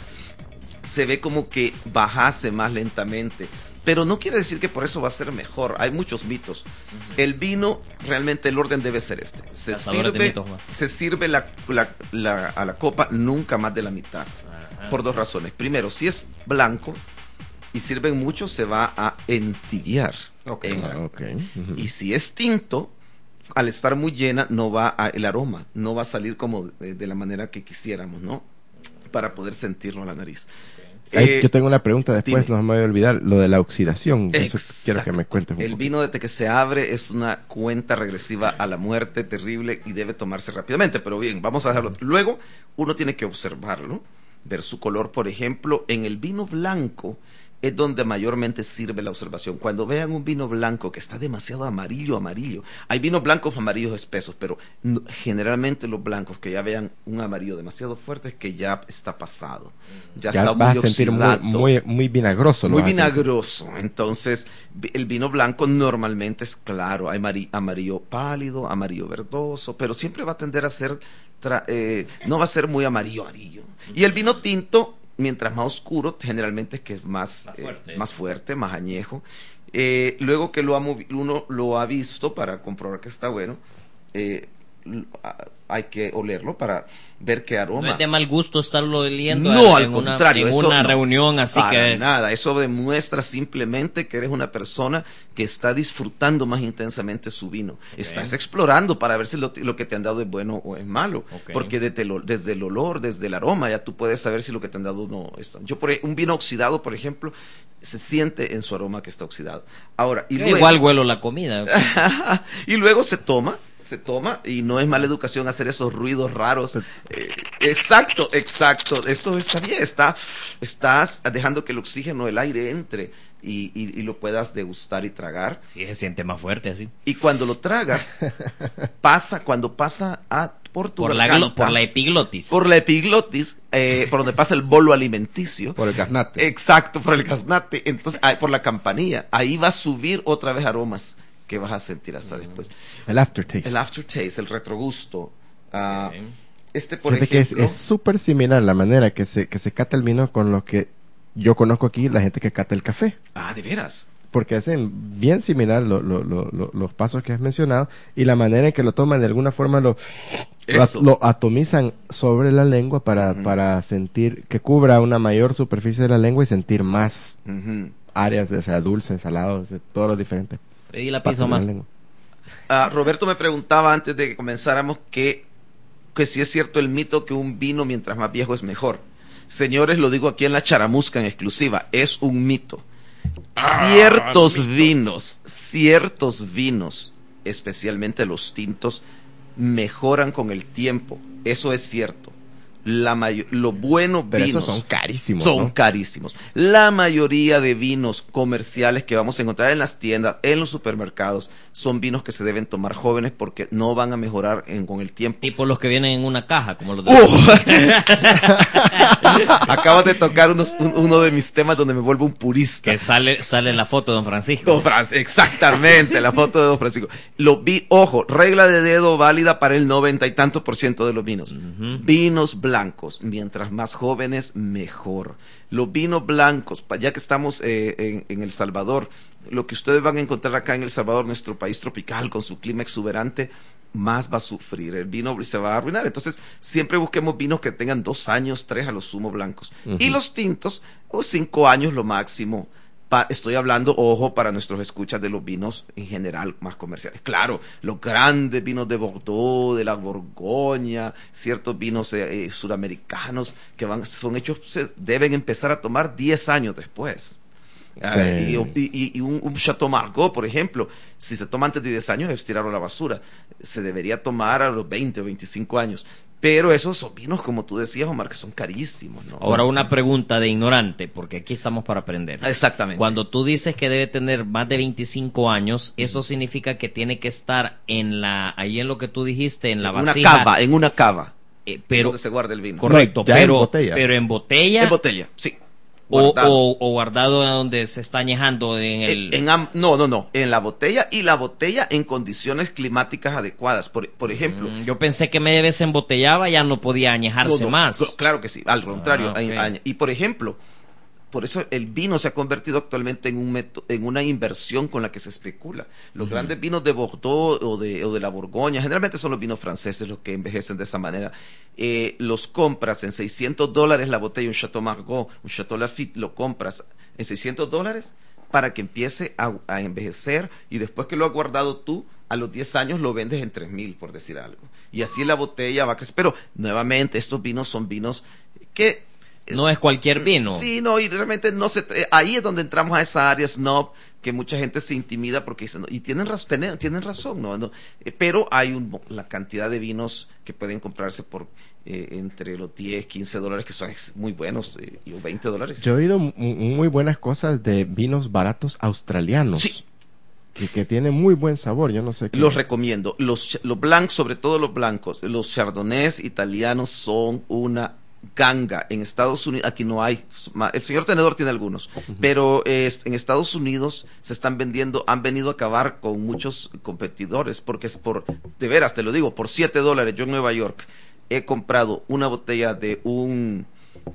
se ve como que bajase más lentamente. Pero no quiere decir que por eso va a ser mejor. Hay muchos mitos. El vino, realmente el orden debe ser este. Se Cazadores de sirve, mitos, va. se sirve la, la- la- a la copa nunca más de la mitad. Ajá. Por dos razones. Primero, si es blanco y sirven mucho, se va a entibiar. Ok. En- Ah, ok. Ujú. y si es tinto, al estar muy llena, no va a, el aroma no va a salir como de, de la manera que quisiéramos, ¿no? Para poder sentirlo a la nariz. Ay, Eh, yo tengo una pregunta después, dime. no me voy a olvidar, lo de la oxidación. Eso Exacto. quiero que me cuentes un El poco. vino desde que se abre es una cuenta regresiva a la muerte terrible y debe tomarse rápidamente. Pero bien, vamos a dejarlo. Luego, uno tiene que observarlo, ver su color. Por ejemplo, en el vino blanco es donde mayormente sirve la observación. Cuando vean un vino blanco que está demasiado amarillo, amarillo. Hay vinos blancos amarillos espesos, pero no- generalmente los blancos que ya vean un amarillo demasiado fuerte es que ya está pasado. Ya, Ya está vas muy a sentir muy, oxidado. muy, muy vinagroso. lo Muy vas a sentir. vinagroso. Entonces, vi- el vino blanco normalmente es claro. Hay mari- amarillo pálido, amarillo verdoso, pero siempre va a tender a ser, tra- eh, no va a ser muy amarillo, amarillo. Y el vino tinto, mientras más oscuro, generalmente es que es más, Más eh, fuerte. más fuerte, más añejo. Eh, luego que lo ha movi- uno lo ha visto para comprobar que está bueno, eh, l- a- hay que olerlo para ver qué aroma. No es de mal gusto estarlo oliendo No, en al una, contrario, en eso una no. reunión así Para que... nada, eso demuestra simplemente que eres una persona que está disfrutando más intensamente su vino. Estás explorando para ver si lo, lo que te han dado es bueno o es malo. Ok. Porque desde el, desde el olor, desde el aroma, ya tú puedes saber si lo que te han dado no está. Yo, por e- un vino oxidado, por ejemplo, se siente en su aroma que está oxidado. Ahora, y Yo luego, igual huelo la comida. y luego se toma, se toma, y no es mala educación hacer esos ruidos raros. Eh, exacto, exacto, eso está bien, está, estás dejando que el oxígeno, el aire entre y, y- y lo puedas degustar y tragar. Y se siente más fuerte así. Y cuando lo tragas, pasa, cuando pasa a, por tu Por la, garganta, glo- por la epiglotis. por la epiglotis, eh, por donde pasa el bolo alimenticio. Por el gaznate. Exacto, por el gaznate, entonces, ah, por la campanilla, ahí va a subir otra vez aromas que vas a sentir hasta después. El aftertaste. El aftertaste, el retrogusto. ah, Ok. Este, por Fíjate que es ejemplo, es súper similar la manera que se, que se cata el vino con lo que yo conozco aquí, la gente que cata el café. ah, de veras. Porque hacen bien similar lo- lo- lo- lo- los pasos que has mencionado y la manera en que lo toman, de alguna forma lo, lo, Eso. lo atomizan sobre la lengua para, Ujú. para sentir que cubra una mayor superficie de la lengua y sentir más Ujú. áreas, o sea, dulces, salados, de todo lo diferente. Pedí la Partes pizza de la más. lengua. Ah, Roberto me preguntaba antes de que comenzáramos que, que si es cierto el mito que un vino mientras más viejo es mejor. Señores, lo digo aquí en la Charamusca en exclusiva, es un mito. Ciertos vinos, ciertos vinos, especialmente los tintos, mejoran con el tiempo. Eso es cierto. La mayo- lo bueno Pero vinos esos son carísimos, son ¿no? carísimos. La mayoría de vinos comerciales que vamos a encontrar en las tiendas, en los supermercados, son vinos que se deben tomar jóvenes porque no van a mejorar en- con el tiempo. Tipo los que vienen en una caja, como los de... ¡Uh! Acabas de tocar unos- un- uno de mis temas donde me vuelvo un purista. Que sale, sale la foto de don Francisco. Don Fran- exactamente, la foto de Don Francisco. Lo vi, ojo, regla de dedo válida para el noventa y tanto por ciento de los vinos. Ujú. Vinos blancos, mientras más jóvenes, mejor. Los vinos blancos, pa- ya que estamos eh, en, en El Salvador, lo que ustedes van a encontrar acá en El Salvador, nuestro país tropical, con su clima exuberante, más va a sufrir. El vino se va a arruinar. Entonces, siempre busquemos vinos que tengan dos años, tres a lo sumo blancos. Ujú. Y los tintos, o cinco años lo máximo. Pa- estoy hablando, ojo, para nuestros escuchas de los vinos en general más comerciales. Claro, los grandes vinos de Bordeaux, de la Borgoña, ciertos vinos eh, eh, suramericanos que van, son hechos, se deben empezar a tomar diez años después. Ah, Sí. y, y- y un, un Chateau Margaux, por ejemplo, si se toma antes de diez años es tirarlo a la basura. Se debería tomar a los veinte o veinticinco años. Pero esos son vinos, como tú decías, Omar, que son carísimos, ¿no? Ahora Son- una pregunta de ignorante, porque aquí estamos para aprender. Exactamente. Cuando tú dices que debe tener más de veinticinco años, eso significa que tiene que estar en la, ahí en lo que tú dijiste, en la En una vasija. cava, en una cava. eh, pero donde se guarda el vino. correcto, No, ya en pero botella. pero en botella, En botella, sí. o, Guardado. o- o guardado donde se está añejando en el. En- en am- no, no, no. En la botella y la botella en condiciones climáticas adecuadas. Por, por ejemplo. Mm, Yo pensé que media vez se embotellaba ya no podía añejarse no, no, más. cl- Claro que sí, al contrario. Ah, ok. a- a- y por ejemplo, por eso el vino se ha convertido actualmente en, un meto- en una inversión con la que se especula. Los grandes vinos de Bordeaux o de, o de la Borgoña, generalmente son los vinos franceses los que envejecen de esa manera. Eh, los compras en seiscientos dólares la botella, un Chateau Margaux, un Chateau Lafite, lo compras en seiscientos dólares para que empiece a, a envejecer y después que lo has guardado tú, a los diez años lo vendes en tres mil, por decir algo. Y así la botella va a crecer. Pero, nuevamente, estos vinos son vinos que... No es cualquier vino. Sí, no, y realmente no se... tra- Ahí es donde entramos a esa área snob que mucha gente se intimida porque dicen, y tienen, raz- tienen, tienen razón, ¿no? No, eh, pero hay un, la cantidad de vinos que pueden comprarse por eh, entre los diez, quince dólares, que son ex- muy buenos, eh, y veinte dólares. Yo he oído mu- muy buenas cosas de vinos baratos australianos. Sí. Que, que tienen muy buen sabor, yo no sé qué. Los recomiendo. Los, ch- los blancos, sobre todo los blancos, los chardonnays italianos son una ganga. En Estados Unidos, aquí no hay. Ma- El señor Tenedor tiene algunos, pero eh, en Estados Unidos se están vendiendo, han venido a acabar con muchos competidores, porque es por, de veras, te lo digo, por siete dólares. Yo en Nueva York he comprado una botella de un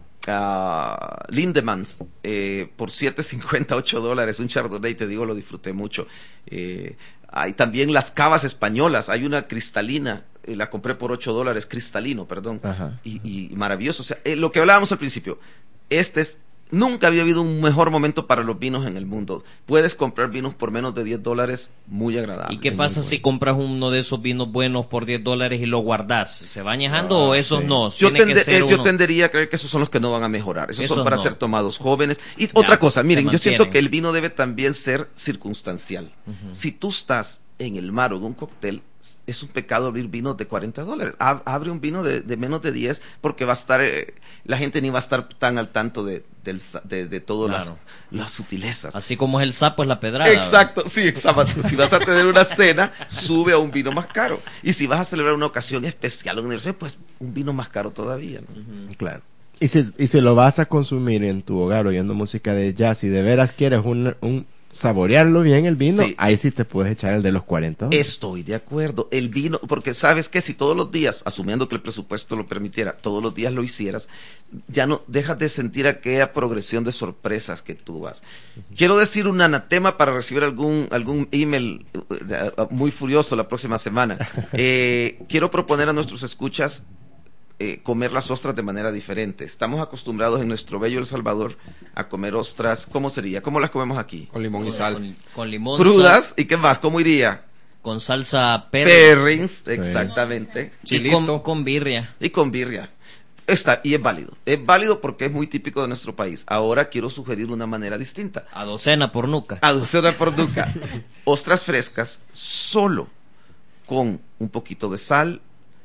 ah, Lindemans eh, por siete cincuenta, ocho dólares, un Chardonnay, te digo, lo disfruté mucho. Eh, hay también las cavas españolas, hay una cristalina, eh, la compré por ocho dólares, cristalino, perdón, Ajá. y, y maravilloso. O sea, eh, lo que hablábamos al principio, este es, nunca había habido un mejor momento para los vinos en el mundo. Puedes comprar vinos por menos de diez dólares, muy agradable. ¿Y qué pasa si compras uno de esos vinos buenos por diez dólares y lo guardás? ¿Se va añejando o esos sí. no? Yo, Tiene que tende- ser eh, yo uno- tendería a creer que esos son los que no van a mejorar. Esos, son Esos para no. ser tomados jóvenes. Y otra cosa, se miren, yo siento mantienen. que el vino debe también ser circunstancial. Si tú estás en el mar o en un cóctel, es un pecado abrir vinos de cuarenta dólares. Ab- abre un vino de, de menos de diez porque va a estar, eh, la gente ni va a estar tan al tanto de, del sa- de, de todas Claro. las, las sutilezas. Así como es el sapo, es la pedrada. Exacto, sí, exacto. Si vas a tener una cena, sube a un vino más caro. Y si vas a celebrar una ocasión especial, un aniversario, pues un vino más caro todavía, ¿no? Claro. Y si, y si lo vas a consumir en tu hogar oyendo música de jazz y de veras quieres un, un saborearlo bien el vino, Sí. ahí sí te puedes echar el de los cuarenta dólares. Estoy de acuerdo. El vino, porque sabes que si todos los días, asumiendo que el presupuesto lo permitiera, todos los días lo hicieras, ya no dejas de sentir aquella progresión de sorpresas que tú vas. Quiero decir un anatema para recibir algún algún email eh, uh, muy furioso la próxima semana. Eh, quiero proponer a nuestros escuchas eh, comer las ostras de manera diferente. Estamos acostumbrados en nuestro bello El Salvador a comer ostras, ¿cómo sería? ¿Cómo las comemos aquí? Con limón y sal. Con, con limón. Crudas, sal, ¿y qué más? ¿Cómo iría? con salsa perry. Perrins, exactamente. Y Chilito. con, con birria. Y con birria. Está, y es válido. Es válido porque es muy típico de nuestro país. Ahora quiero sugerir una manera distinta. A docena por nuca. A docena por nuca. Ostras frescas solo con un poquito de sal,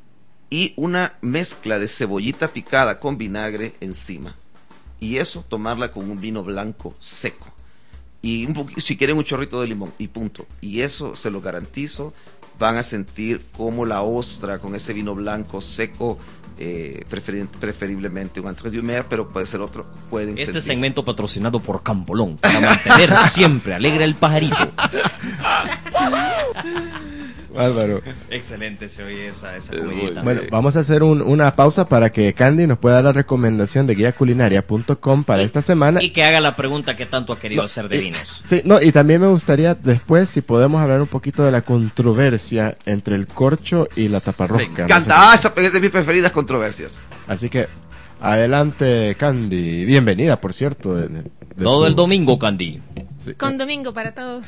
y una mezcla de cebollita picada con vinagre encima. Y eso, tomarla con un vino blanco seco. Y un poquito, si quieren un chorrito de limón, y punto. Y eso, se lo garantizo, van a sentir como la ostra con ese vino blanco seco, eh, preferi- preferiblemente un Entre Dumer, pero puede ser otro. Pueden Este sentir. segmento patrocinado por Campolón, para mantener siempre alegre el pajarito. Álvaro. Excelente se oye esa, esa comidita. Bueno, vamos a hacer un- una pausa para que Candy nos pueda dar la recomendación de guía culinaria punto com para esta semana. Y que haga la pregunta que tanto ha querido No, hacer de y- vinos. Sí, no, y también me gustaría después si podemos hablar un poquito de la controversia entre el corcho y la Me taparrosca. encanta. No sé. Ah, esa es de mis preferidas controversias. Así que adelante, Candy. Bienvenida, por cierto. de- de- de Todo su- el domingo, Candy. Sí. Con domingo para todos.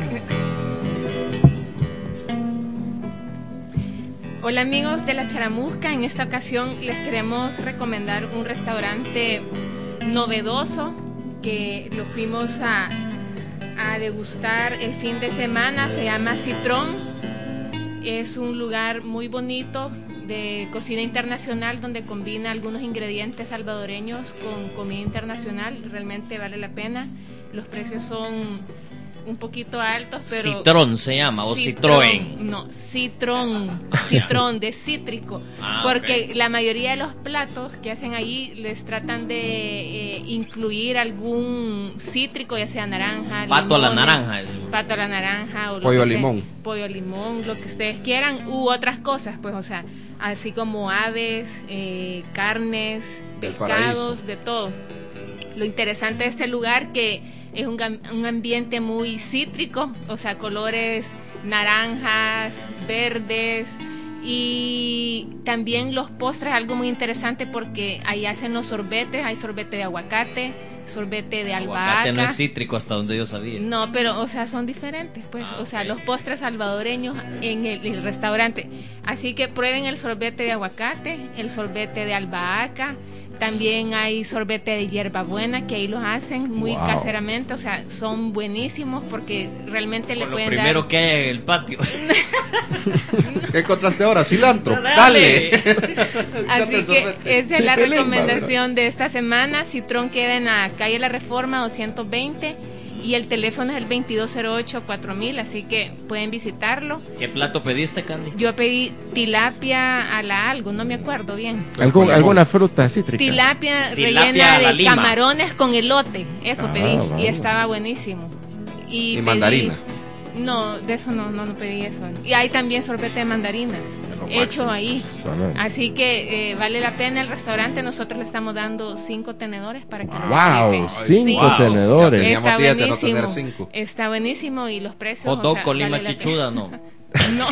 Hola amigos de La Charamusca, en esta ocasión les queremos recomendar un restaurante novedoso que lo fuimos a, a degustar el fin de semana, se llama Citrón. Es un lugar muy bonito de cocina internacional donde combina algunos ingredientes salvadoreños con comida internacional, realmente vale la pena. Los precios son un poquito altos, pero... Citrón se llama, o Citroën. No, citrón, citrón de cítrico, Ah, porque ok. la mayoría de los platos que hacen ahí les tratan de eh, incluir algún cítrico, ya sea naranja, Pato a la limones, naranja, eso. pato a la naranja, o lo Pollo que a sea, limón. pollo a limón, lo que ustedes quieran, u otras cosas, pues, o sea, así como aves, eh, carnes, Del pescados, paraíso. de todo. Lo interesante de este lugar que es un, gam- un ambiente muy cítrico, o sea, colores naranjas, verdes, y también los postres, algo muy interesante porque ahí hacen los sorbetes, hay sorbete de aguacate, sorbete de albahaca. Aguacate no es cítrico hasta donde yo sabía. No, pero, o sea, son diferentes, pues, Ah, o sea, ok. los postres salvadoreños en el, el restaurante. Así que prueben el sorbete de aguacate, el sorbete de albahaca. También hay sorbete de hierbabuena que ahí los hacen muy Wow. caseramente, o sea, son buenísimos porque realmente le Con lo pueden primero dar... que hay en el patio. ¿Qué encontraste ahora? Cilantro. Dale. Dale. Échate Así el que sorbete. esa es la Chipilín, recomendación de esta semana. Citrón queda en la calle La Reforma doscientos veinte y el teléfono es el veintidós cero ocho cuatro mil, así que pueden visitarlo. ¿Qué plato pediste, Candy? Yo pedí tilapia a la algo, no me acuerdo bien. ¿Algún- ¿Alguna fruta cítrica? Tilapia, Tilapia rellena a la de lima. camarones con elote, eso Ah, pedí vamos. y estaba buenísimo. Y, Y pedí- mandarina. No, de eso no, no, no pedí eso. Y hay también sorbete de mandarina hecho ahí. Bueno. Así que eh, vale la pena el restaurante. Nosotros le estamos dando cinco tenedores para que lo Wow, visiten. cinco Wow. tenedores. Ya teníamos Está diez de no buenísimo. tener cinco. Está buenísimo y los precios. Hot o dog sea, con lima vale la chichuda, no. pena. No.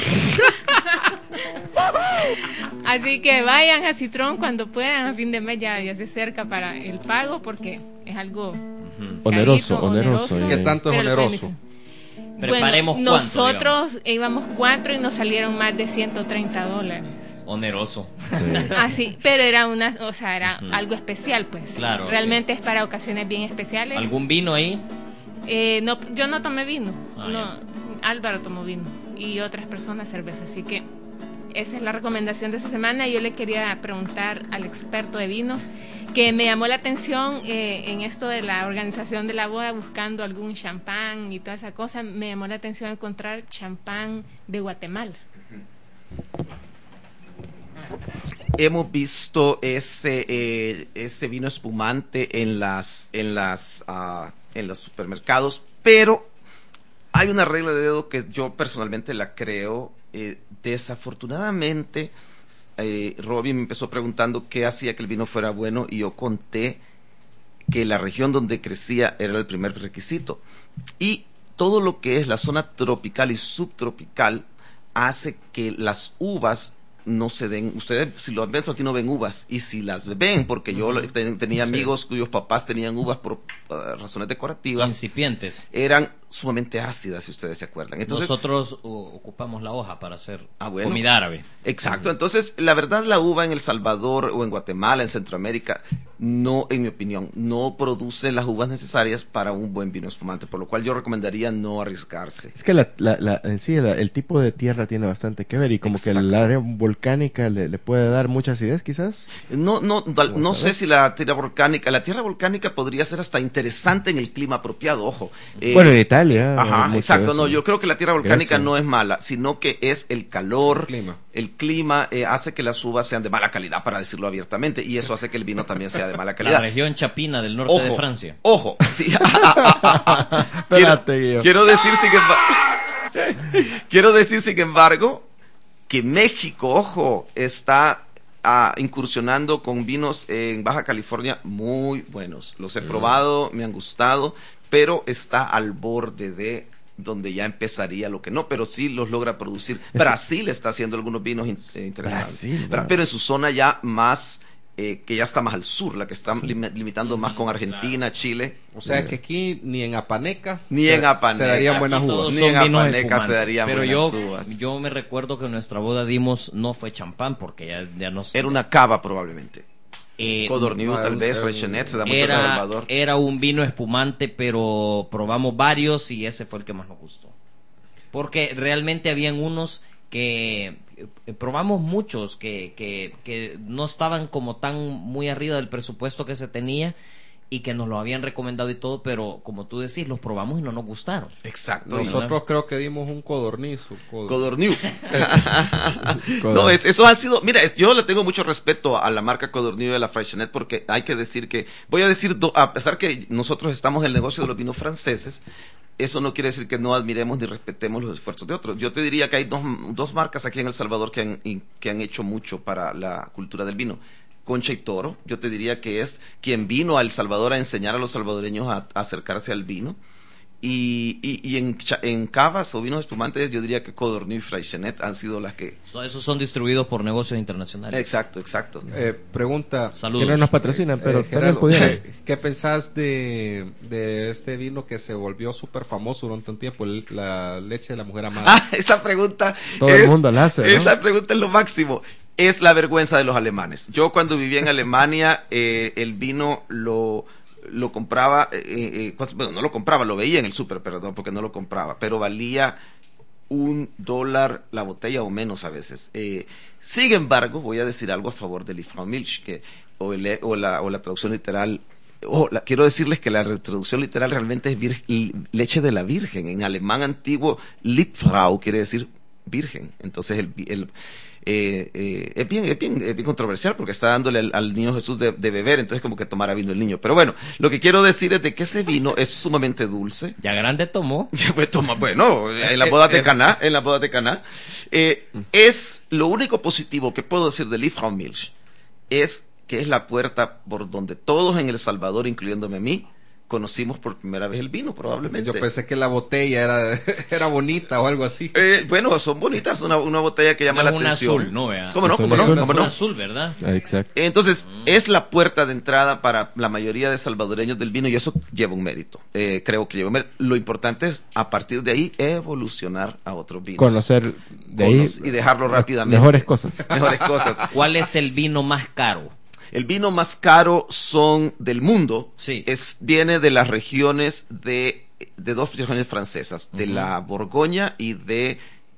Así que vayan a Citrón cuando puedan, a fin de mes ya, ya se acerca para el pago porque es algo Oneroso, carito, oneroso. ¿Qué eh. tanto es pero lo oneroso? pueden- Preparemos bueno, cuánto, nosotros íbamos cuatro y nos salieron más de ciento treinta dólares. Oneroso. Sí. Así, pero era una, o sea, era Ujú. algo especial, pues. Claro, Realmente es para ocasiones bien especiales. ¿Algún vino ahí? Eh, no, yo no tomé vino. Ah, no, Álvaro tomó vino y otras personas cerveza. Así que esa es la recomendación de esta semana. Yo le quería preguntar al experto de vinos que me llamó la atención eh, en esto de la organización de la boda, buscando algún champán y toda esa cosa. Me llamó la atención encontrar champán de Guatemala. Hemos visto ese eh, ese vino espumante en las en las ah, en los supermercados, pero hay una regla de dedo que yo personalmente la creo. Eh, desafortunadamente, eh, Robin me empezó preguntando qué hacía que el vino fuera bueno y yo conté que la región donde crecía era el primer requisito. Y todo lo que es la zona tropical y subtropical hace que las uvas no se den. Ustedes, si lo han visto aquí, no ven uvas. Y si las ven, porque yo ten- tenía amigos cuyos papás tenían uvas por uh, razones decorativas, Incipientes. eran sumamente ácida, si ustedes se acuerdan. Entonces, nosotros uh, ocupamos la hoja para hacer ah, bueno. comida árabe. Exacto. Entonces, la verdad, la uva en El Salvador o en Guatemala, en Centroamérica, no, en mi opinión, no produce las uvas necesarias para un buen vino espumante, por lo cual yo recomendaría no arriesgarse. Es que la, la, la, en sí, la, el tipo de tierra tiene bastante que ver y como Exacto. que el área volcánica le, le puede dar mucha acidez, quizás. No, no, no, no sé si la tierra volcánica, la tierra volcánica podría ser hasta interesante en el clima apropiado, ojo. Eh, bueno, en Italia. Ajá, exacto. No, yo creo que la tierra volcánica Grecia. no es mala, sino que es el calor, el clima, el clima eh, hace que las uvas sean de mala calidad, para decirlo abiertamente, y eso hace que el vino también sea de mala calidad. La región chapina del norte ojo, de Francia. Ojo, sí. Espérate, quiero, quiero decir, sin embargo, quiero decir, sin embargo, que México, ojo, está ah, incursionando con vinos en Baja California muy buenos. Los he mm. probado, me han gustado, pero está al borde de donde ya empezaría lo que no, pero sí los logra producir. Brasil está haciendo algunos vinos in eh, interesantes, Brasil, pero, pero en su zona ya más, eh, que ya está más al sur, la que está sí. lim limitando más con Argentina, Chile. O sea que aquí ni en Apaneca ni se, en Apaneca se darían buenas uvas. Ni en Apaneca se darían pero buenas yo, uvas. Yo me recuerdo que en nuestra boda dimos, no fue champán, porque ya, ya no sé. Era una cava probablemente. Eh, Codorniu, tal vez, Freixenet, se da mucho en El Salvador. Era un vino espumante, pero probamos varios y ese fue el que más nos gustó. Porque realmente habían unos que eh, probamos muchos que, que, que no estaban como tan muy arriba del presupuesto que se tenía y que nos lo habían recomendado y todo, pero como tú decís, los probamos y no nos gustaron. Exacto. Nosotros creo que dimos un codornizo. Codorniu. No, es, eso ha sido, mira, es, yo le tengo mucho respeto a la marca Codorniu de la Freixenet, porque hay que decir que, voy a decir, do, a pesar que nosotros estamos en el negocio de los vinos franceses, eso no quiere decir que no admiremos ni respetemos los esfuerzos de otros. Yo te diría que hay dos, dos marcas aquí en El Salvador que han, que han hecho mucho para la cultura del vino. Concha y Toro, yo te diría que es quien vino a El Salvador a enseñar a los salvadoreños a, a acercarse al vino. Y, y, y en, en cavas o vinos espumantes, yo diría que Codorniu y Freixenet han sido las que... So, esos son distribuidos por negocios internacionales. Exacto, exacto. Eh, pregunta... Saludos. Que no nos patrocinan, pero eh, Gerardo, también ¿qué, ¿qué pensás de, de este vino que se volvió súper famoso durante un tiempo, el, la leche de la mujer amada? Ah, esa pregunta... Todo es, el mundo la hace, ¿no? Esa pregunta es lo máximo. Es la vergüenza de los alemanes. Yo cuando vivía en Alemania, eh, el vino lo... lo compraba, eh, eh, bueno, no lo compraba, lo veía en el súper, perdón, porque no lo compraba, pero valía un dólar la botella o menos a veces. Eh, sin embargo, voy a decir algo a favor del Liebfraumilch, que, o, el, o, la, o la traducción literal, o la, quiero decirles que la traducción literal realmente es vir, leche de la virgen. En alemán antiguo, Liebfrau quiere decir virgen. Entonces, el... el Eh, eh, es, bien, es, bien, es bien controversial porque está dándole al, al niño Jesús de, de beber, entonces como que tomara vino el niño. Pero bueno, lo que quiero decir es de que ese vino es sumamente dulce. Ya grande tomó. Ya pues, toma, bueno, en la boda de Caná, en la boda de Caná. Eh, es lo único positivo que puedo decir de Liebfraumilch es que es la puerta por donde todos en El Salvador, incluyéndome a mí, conocimos por primera vez el vino, probablemente. Yo pensé que la botella era, era bonita o algo así. Eh, bueno, son bonitas, una, una botella que llama no, la un atención. Azul, no, vea. ¿Cómo no? ¿Cómo no? Azul, ¿Cómo no? azul, ¿verdad? Ah, exacto. Entonces, mm. es la puerta de entrada para la mayoría de salvadoreños del vino y eso lleva un mérito. Eh, creo que lleva un mérito. Lo importante es, a partir de ahí, evolucionar a otros vinos. Conocer de Conocer, ahí y dejarlo rápidamente. Mejores cosas. Mejores cosas. ¿Cuál es el vino más caro? El vino más caro son del mundo. Sí. Es, viene de las regiones de, de dos regiones francesas, de uh-huh. la Borgoña y de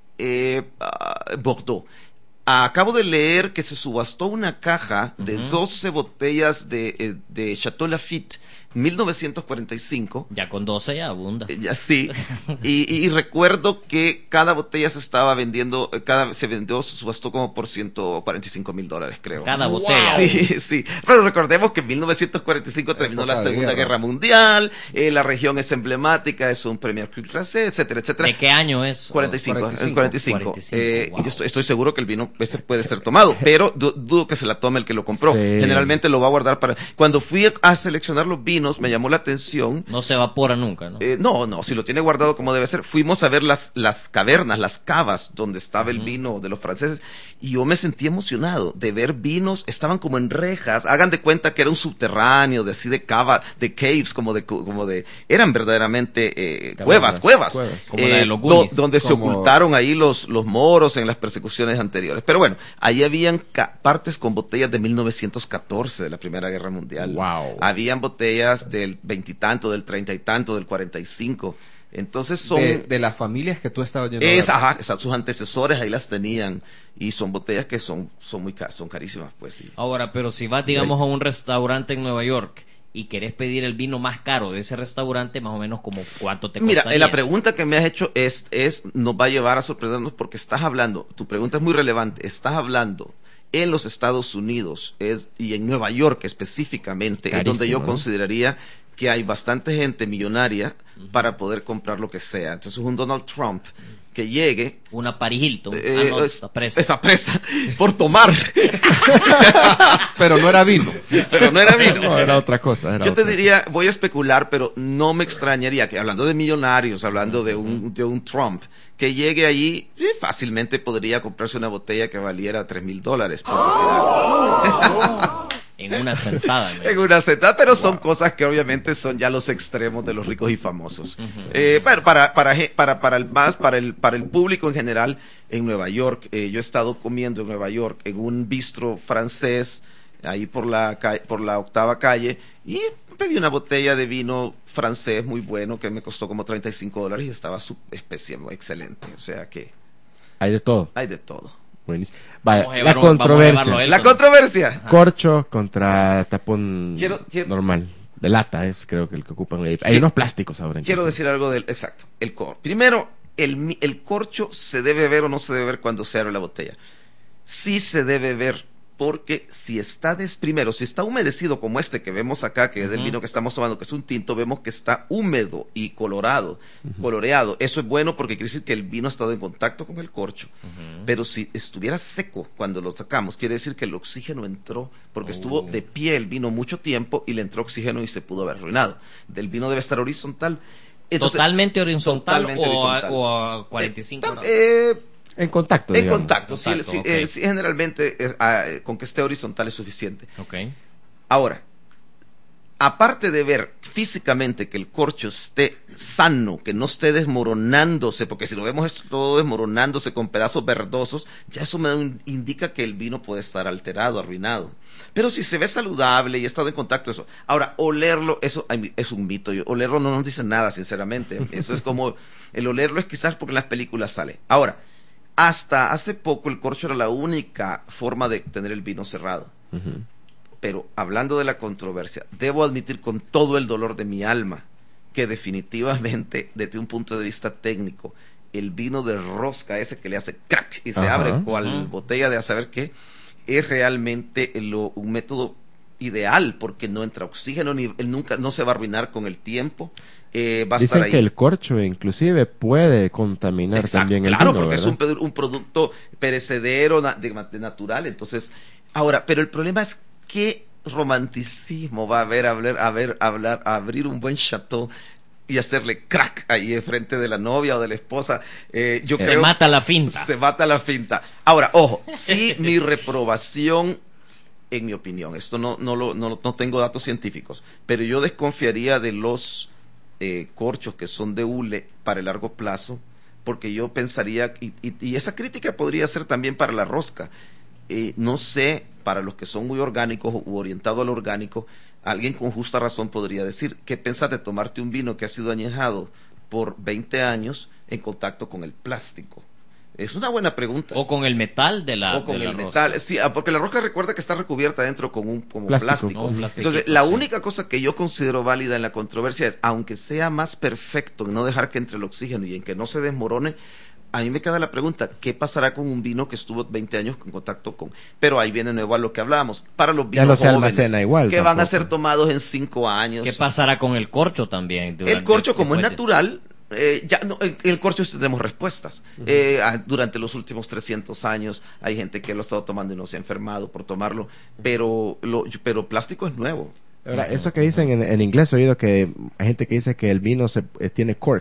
eh, uh, Bordeaux. Acabo de leer que se subastó una caja uh-huh. de doce botellas de, de Chateau Lafite, mil novecientos cuarenta y cinco. Ya con doce ya abunda. Ya, sí. y, y, y recuerdo que cada botella se estaba vendiendo, cada se vendió, se subastó como por ciento cuarenta y cinco mil dólares, creo. Cada botella. Sí, sí. Pero recordemos que en mil novecientos cuarenta y cinco terminó la Segunda Guerra Mundial, eh, la región es emblemática, es un Premier Cru Classé, etcétera, etcétera. ¿De qué año es? cuarenta y cinco. cuarenta y cinco. cuarenta y cinco. cuarenta y cinco. Eh, Wow. Yo estoy, estoy seguro que el vino ese puede ser tomado, pero du dudo que se la tome el que lo compró. Sí. Generalmente lo va a guardar para... Cuando fui a seleccionar los vinos, me llamó la atención. No se evapora nunca, ¿no? Eh, no, no, si lo tiene guardado como debe ser. Fuimos a ver las, las cavernas, las cavas, donde estaba el uh-huh. vino de los franceses, Y yo me sentí emocionado de ver vinos, estaban como en rejas, hagan de cuenta que era un subterráneo, de así de cava, de caves, como de, como de, eran verdaderamente eh, cuevas, cuevas, cuevas. Como eh, la de los do- Goonies. donde se Como- ocultaron ahí los, los moros en las persecuciones anteriores. Pero bueno, ahí habían ca- partes con botellas de mil novecientos catorce, de la Primera Guerra Mundial. Wow. Habían botellas del veintitanto, del treinta y tanto, del cuarenta y cinco. Entonces son... De, de las familias que tú estabas yendo a Es, ver. ajá, o sea, sus antecesores ahí las tenían y son botellas que son son muy ca- son carísimas, pues sí. Ahora, pero si vas, digamos, a un restaurante en Nueva York y querés pedir el vino más caro de ese restaurante, más o menos como cuánto te Mira, costaría. eh, la pregunta que me has hecho es es nos va a llevar a sorprendernos porque estás hablando, tu pregunta es muy relevante, estás hablando en los Estados Unidos es y en Nueva York específicamente, es donde yo Carísimo, ¿no? consideraría que hay bastante gente millonaria para poder comprar lo que sea. Entonces un Donald Trump que llegue Una Paris Hilton. eh, ah, no, es- está presa. está presa por tomar, Pero no era vino. pero no era vino. No, era otra cosa. Era Yo te otra. diría, voy a especular, pero no me extrañaría que hablando de millonarios, hablando de un, de un Trump, que llegue allí, eh, fácilmente podría comprarse una botella que valiera tres mil dólares, por decir algo. En una sentada. ¿no? En una sentada, pero son cosas que obviamente son ya los extremos de los ricos y famosos. Eh, pero para, para, ge- para, para el más, para el, para el público en general, en Nueva York, eh, yo he estado comiendo en Nueva York en un bistro francés, ahí por la ca- por la octava calle, y pedí una botella de vino francés muy bueno que me costó como treinta y cinco dólares y estaba su especial, excelente. O sea que Hay de todo. hay de todo. Buenísimo. Vaya, Vamos a la llevar un- vamos a controversia. llevarlo a él. La controversia. Corcho contra tapón Quiero- quiero- normal. De lata es creo que el que ocupan. Hay hay unos plásticos ahora. Quiero incluso. decir algo del exacto, el cor. Primero, el, mi- el corcho se debe ver o no se debe ver cuando se abre la botella. Sí se debe ver porque si está des primero, si está humedecido como este que vemos acá, que es del Ujú. vino que estamos tomando, que es un tinto, vemos que está húmedo y colorado, coloreado. Eso es bueno porque quiere decir que el vino ha estado en contacto con el corcho. Pero si estuviera seco cuando lo sacamos, quiere decir que el oxígeno entró, porque estuvo de pie el vino mucho tiempo y le entró oxígeno y se pudo haber arruinado. Del vino debe estar horizontal. Entonces, Totalmente horizontal, totalmente o, a, horizontal. o a cuarenta y cinco Eh, grados. eh, En contacto. en digamos. contacto, sí, Contacto, sí, ok. eh, sí, generalmente eh, ah, eh, con que esté horizontal es suficiente. Ok. Ahora, aparte de ver físicamente que el corcho esté sano, que no esté desmoronándose, porque si lo vemos es todo desmoronándose con pedazos verdosos, ya eso me da un- indica que el vino puede estar alterado, arruinado. Pero si se ve saludable y ha estado en contacto, eso. Ahora, olerlo, eso ay, es un mito. Yo- olerlo no nos dice nada, sinceramente. Eso es como, el olerlo es quizás porque en las películas sale. Ahora, hasta hace poco el corcho era la única forma de tener el vino cerrado. Ujú. Pero hablando de la controversia, debo admitir con todo el dolor de mi alma que definitivamente, desde un punto de vista técnico, el vino de rosca ese que le hace crack y se Ajá. abre cual Ajá. botella de a saber qué, es realmente lo- un método ideal porque no entra oxígeno, ni, él nunca no se va a arruinar con el tiempo, eh, va a Dicen estar ahí. que el corcho inclusive puede contaminar Exacto, también el claro, vino, porque es ¿verdad? un, produ- un producto perecedero na- de, de natural. Entonces, ahora, pero el problema es qué romanticismo va a haber hablar, a ver, hablar, abrir un buen chateau y hacerle crack ahí enfrente de la novia o de la esposa. Eh, yo Se creo mata la finta. se mata la finta. Ahora, ojo, sí mi reprobación, en mi opinión, esto no, no, lo, no, no tengo datos científicos, pero yo desconfiaría de los eh, corchos que son de hule para el largo plazo, porque yo pensaría, y, y- y esa crítica podría ser también para la rosca. Eh, no sé, para los que son muy orgánicos u orientados al orgánico, alguien con justa razón podría decir, ¿qué pensás de tomarte un vino que ha sido añejado por veinte años en contacto con el plástico? Es una buena pregunta. O con el metal de la O con de la el rosca. metal, sí, ah, porque la rosca recuerda que está recubierta dentro con un como Plástico, plástico. ¿no? Un plastiquito, Entonces, la sí. única cosa que yo considero válida en la controversia es, aunque sea más perfecto en no dejar que entre el oxígeno y en que no se desmorone, a mí me queda la pregunta, ¿qué pasará con un vino que estuvo veinte años en contacto con? Pero ahí viene nuevo a lo que hablábamos, para los Ya vinos no se jóvenes, almacena igual que van a tampoco. ser tomados en cinco años. ¿Qué pasará con el corcho también? El corcho, como es Después de- natural, eh, ya no, en el corcho sí tenemos respuestas. Eh, ah, durante los últimos trescientos años hay gente que lo ha estado tomando y no se ha enfermado por tomarlo, pero lo, pero plástico es nuevo. Ahora, eso que dicen en, en inglés, he oído que hay gente que dice que el vino se, eh, tiene corked.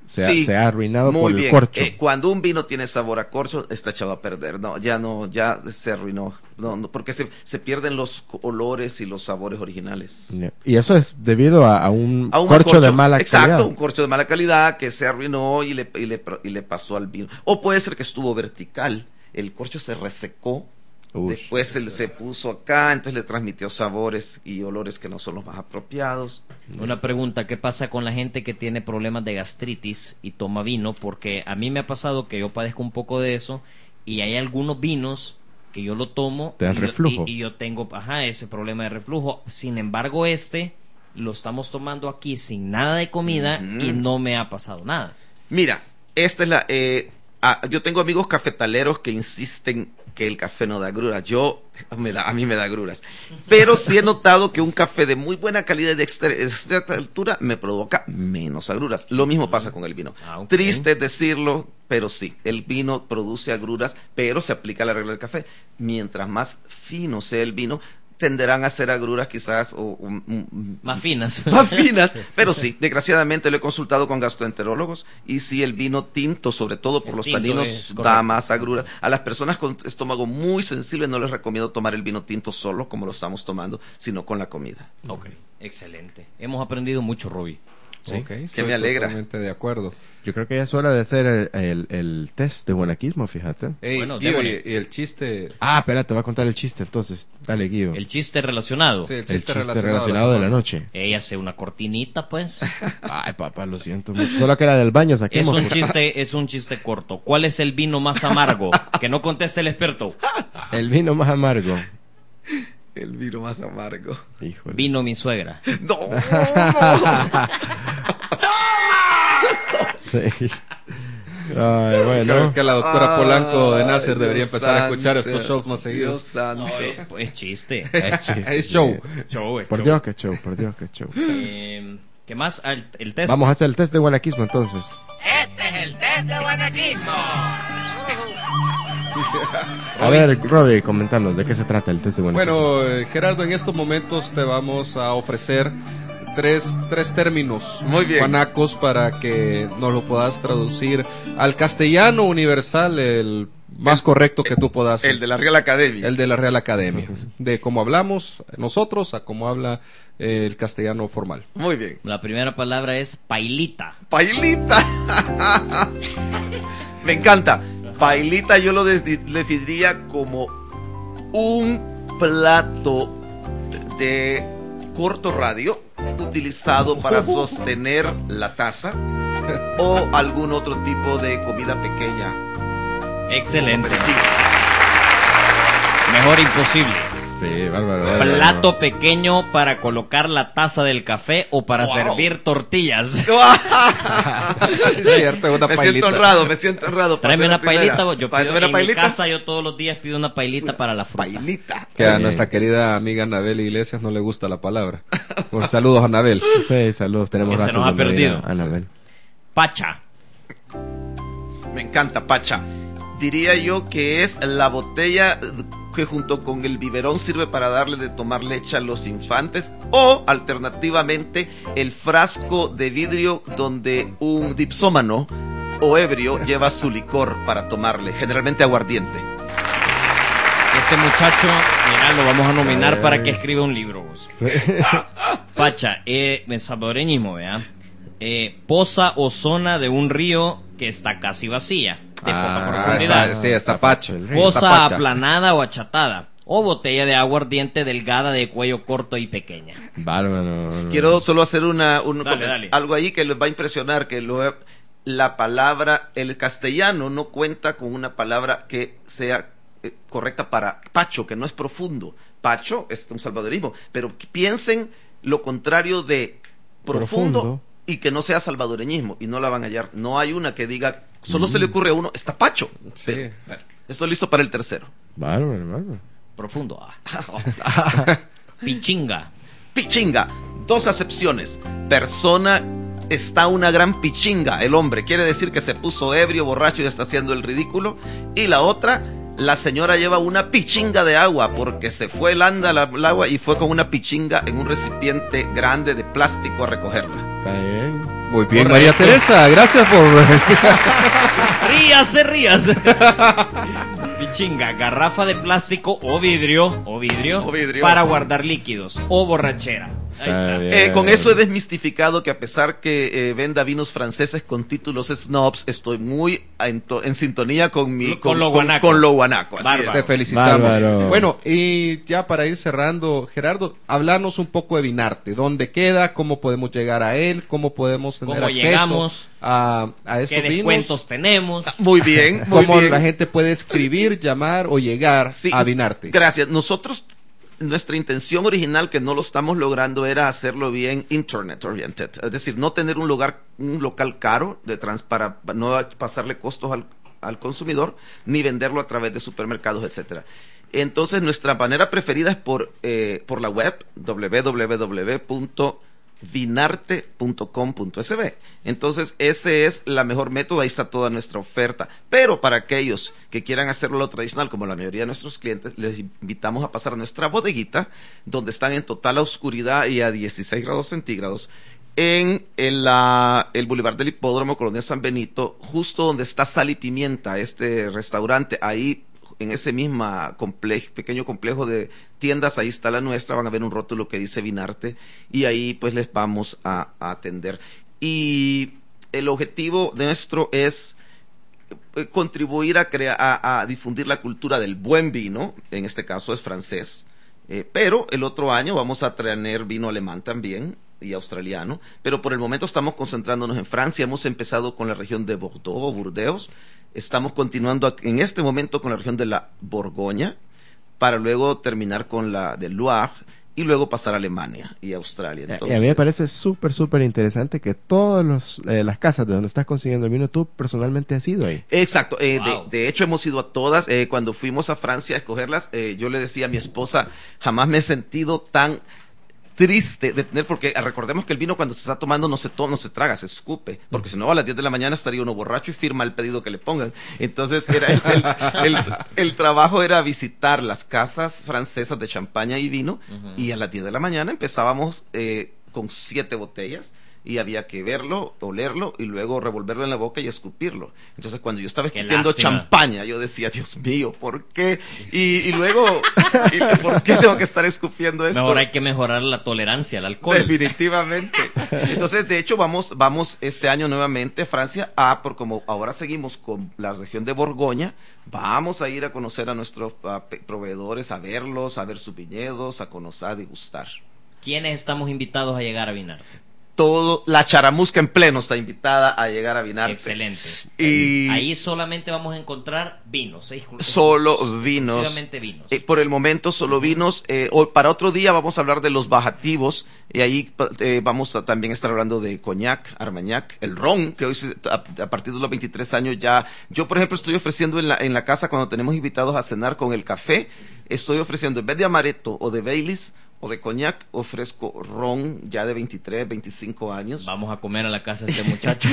se, ha, Sí, se ha arruinado muy por bien. el corcho. Eh, cuando un vino tiene sabor a corcho, está echado a perder. No, ya no, ya se arruinó. No, no, porque se, se pierden los olores y los sabores originales. Yeah. Y eso es debido a, a un, A un corcho, corcho de mala exacto, calidad. un corcho de mala calidad que se arruinó y le, y, le, y le pasó al vino. O puede ser que estuvo vertical. El corcho se resecó. Uy. Después se, se puso acá, entonces le transmitió sabores y olores que no son los más apropiados. Una pregunta, ¿qué pasa con la gente que tiene problemas de gastritis y toma vino? Porque a mí me ha pasado que yo padezco un poco de eso y hay algunos vinos que yo lo tomo ¿Te dan y, yo, reflujo? y, y yo tengo ajá, ese problema de reflujo. Sin embargo, este lo estamos tomando aquí sin nada de comida Ujú. y no me ha pasado nada. Mira, esta es la... Eh, ah, yo tengo amigos cafetaleros que insisten que el café no da gruras. Yo, me da, a mí me da gruras. Pero sí he notado que un café de muy buena calidad y de extre- de cierta altura me provoca menos agruras. Lo mismo pasa con el vino. Ah, ok. Triste decirlo, pero sí, el vino produce agruras, pero se aplica la regla del café. Mientras más fino sea el vino, tenderán a ser agruras quizás o, o, mm, Más finas. más finas, pero sí, desgraciadamente lo he consultado con gastroenterólogos y sí, el vino tinto, sobre todo por El los tinto taninos, es da correcto. más agruras. A las personas con estómago muy sensible no les recomiendo tomar el vino tinto solo, como lo estamos tomando, sino con la comida. Ok, excelente. Hemos aprendido mucho, Robbie. Sí, Ok, que soy me alegra. Totalmente de acuerdo. Yo creo que ya es hora de hacer el, el, el test de buenaquismo, fíjate. Ey, Bueno, Guido, y, démosle. y el chiste... Ah, espera, te voy a contar el chiste entonces. Dale, Guido. El chiste relacionado. Sí, el El chiste, chiste relacionado de la noche. Ella hace una cortinita, pues. Ay, papá, lo siento mucho. Solo que era del baño, Es saquemos. un chiste, es un chiste corto. ¿Cuál es el vino más amargo? Que no conteste el experto. El vino más amargo. El vino más amargo. Híjole. Vino mi suegra. No, Sí. Ay, bueno. Creo que la doctora Polanco de Nasser Ay, debería Dios empezar a escuchar santo, estos shows más Dios seguidos. santo. No, es, es chiste. Es chiste. Es show. Show, es Por show. Dios, que show, por Dios, que show. Eh, ¿Qué más? Ah, el, el test. Vamos a hacer el test de buenaquismo entonces. A ver, Robbie, comentanos de qué se trata el test de buenaquismo. Bueno, eh, Gerardo, en estos momentos te vamos a ofrecer tres, tres términos Muy bien. guanacos para que nos lo puedas traducir al castellano universal, el más correcto que tú puedas. El de la Real Academia. El de la Real Academia. De cómo hablamos nosotros a cómo habla eh, el castellano formal. Muy bien. La primera palabra es pailita. Pailita. Me encanta. Pailita yo lo des- definiría como un plato de corto radio utilizado para sostener la taza o algún otro tipo de comida pequeña. Excelente. Aperitivo. Mejor imposible. Sí, bárbaro. bárbaro. Plato pequeño para colocar la taza del café o para Wow. servir tortillas. Es cierto, una Me pailita. siento honrado, me siento honrado. Tráeme Pasé la una pailita. primera. Yo Pa- pido, ¿tráeme en una mi pailita? casa yo todos los días pido una pailita para la fruta. Pailita. Que a Sí. nuestra querida amiga Anabel Iglesias no le gusta la palabra. Pues saludos, Anabel. Sí, saludos. Tenemos Que se rato nos ha de no ir a perdido. Anabel. Pacha. Me encanta, Pacha. Diría yo que es la botella que junto con el biberón sirve para darle de tomar leche a los infantes, o alternativamente el frasco de vidrio donde un dipsómano o ebrio lleva su licor para tomarle, generalmente aguardiente. Este muchacho, mira, lo vamos a nominar para que escriba un libro. vos. Pacha, eh, en salvadoreñismo, vea. Eh, poza o zona de un río que está casi vacía, de poca Ah, profundidad. está- sí, está pacho. el río. Está Poza pacha. aplanada o achatada. O botella de aguardiente delgada de cuello corto y pequeña. Bárbaro. bárbaro. Quiero solo hacer una, un Dale, comen- dale. algo ahí que les va a impresionar, que lo, la palabra, el castellano no cuenta con una palabra que sea eh, correcta para pacho, que no es profundo. Pacho es un salvadorismo, pero piensen lo contrario de profundo, Profundo. y que no sea salvadoreñismo, y no la van a hallar. No hay una que diga, solo se le ocurre a uno, está pacho. Sí. Pero, bueno, estoy listo para el tercero. Bárbaro, bárbaro. Profundo. ah. Pichinga. Pichinga, dos acepciones. Persona está una gran pichinga, el hombre. Quiere decir que se puso ebrio, borracho y está haciendo el ridículo. Y la otra, la señora lleva una pichinga de agua porque se fue el anda al agua y fue con una pichinga en un recipiente grande de plástico a recogerla. Está bien. Muy bien, Correcto. María Teresa, gracias por... Ríase, ríase. Pichinga, garrafa de plástico o vidrio, o vidrio, O vidrio. para guardar líquidos, o borrachera. Ahí está. Eh, con eso he desmistificado que a pesar que eh, venda vinos franceses con títulos snobs, estoy muy en, to- en sintonía con mi Con con, lo con- guanaco. con lo guanaco. Así Bárbaro. Te es. felicitamos. Bárbaro. Bueno, y ya para ir cerrando, Gerardo, hablarnos un poco de Vinarte. ¿Dónde queda? ¿Cómo podemos llegar a él? ¿Cómo podemos tener ¿Cómo acceso llegamos? a, a estos ¿Qué vinos? descuentos tenemos? Muy bien, muy ¿Cómo bien. la gente puede escribir, llamar o llegar Sí, a Vinarte? Gracias. Nosotros, nuestra intención original, que no lo estamos logrando, era hacerlo bien internet oriented. Es decir, no tener un lugar, un local caro de trans, para no pasarle costos al, al consumidor, ni venderlo a través de supermercados, etcétera. Entonces, nuestra manera preferida es por, eh, por la web, doble u doble u doble u punto vinarte punto com punto es be. Entonces, ese es la mejor método, ahí está toda nuestra oferta. Pero para aquellos que quieran hacerlo lo tradicional, como la mayoría de nuestros clientes, les invitamos a pasar a nuestra bodeguita, donde están en total oscuridad y a dieciséis grados centígrados, en el, la- el Boulevard del Hipódromo, Colonia San Benito, justo donde está Sal y Pimienta, este restaurante, ahí en ese mismo complejo, pequeño complejo de tiendas, ahí está la nuestra, van a ver un rótulo que dice Vinarte, y ahí pues les vamos a, a atender. Y el objetivo nuestro es eh, contribuir a, crea- a, a difundir la cultura del buen vino, en este caso es francés, eh, pero el otro año vamos a traer vino alemán también, y australiano, pero por el momento estamos concentrándonos en Francia. Hemos empezado con la región de Bordeaux o Burdeos, estamos continuando ac- en este momento con la región de la Borgoña, para luego terminar con la de Loire y luego pasar a Alemania y Australia. Y a Entonces, mí me parece súper, súper interesante que todas eh, las casas de donde estás consiguiendo el vino, tú personalmente has ido ahí. Exacto, eh, Wow. de, de hecho hemos ido a todas. Eh, cuando fuimos a Francia a escogerlas, eh, yo le decía a mi esposa, jamás me he sentido tan triste de tener, porque ah, recordemos que el vino cuando se está tomando no se toma, no se traga, se escupe, porque si no a las diez de la mañana estaría uno borracho y firma el pedido que le pongan. Entonces era el, el, el- el trabajo era visitar las casas francesas de champaña y vino, y a las diez de la mañana empezábamos eh, con siete botellas. Y había que verlo, olerlo y luego revolverlo en la boca y escupirlo. Entonces, cuando yo estaba Qué escupiendo lástima. champaña, yo decía, Dios mío, ¿por qué? Y, y luego, ¿y ¿por qué tengo que estar escupiendo esto? Mejor hay que mejorar la tolerancia al alcohol. Definitivamente. Entonces, de hecho, vamos, vamos este año nuevamente a Francia, a, por como ahora seguimos con la región de Borgoña, vamos a ir a conocer a nuestros a, pe- proveedores, a verlos, a ver sus viñedos, a conocer, a degustar. ¿Quiénes estamos invitados a llegar a Vinarte? Todo, la charamusca en pleno está invitada a llegar a Vinarte. Excelente. Y Ahí solamente vamos a encontrar vinos. exclu- solo vinos. Exclusivamente vinos. Eh, por el momento solo vinos. Eh, hoy- para otro día vamos a hablar de los bajativos y ahí pa- eh, vamos a también estar hablando de coñac, armagnac, el ron, que hoy se- a, a partir de los veintitrés años ya. Yo, por ejemplo, estoy ofreciendo en la, en la casa cuando tenemos invitados a cenar con el café, estoy ofreciendo en vez de amaretto o de Baileys o de coñac, ofrezco ron ya de veintitrés, veinticinco años. Vamos a comer a la casa de este muchacho.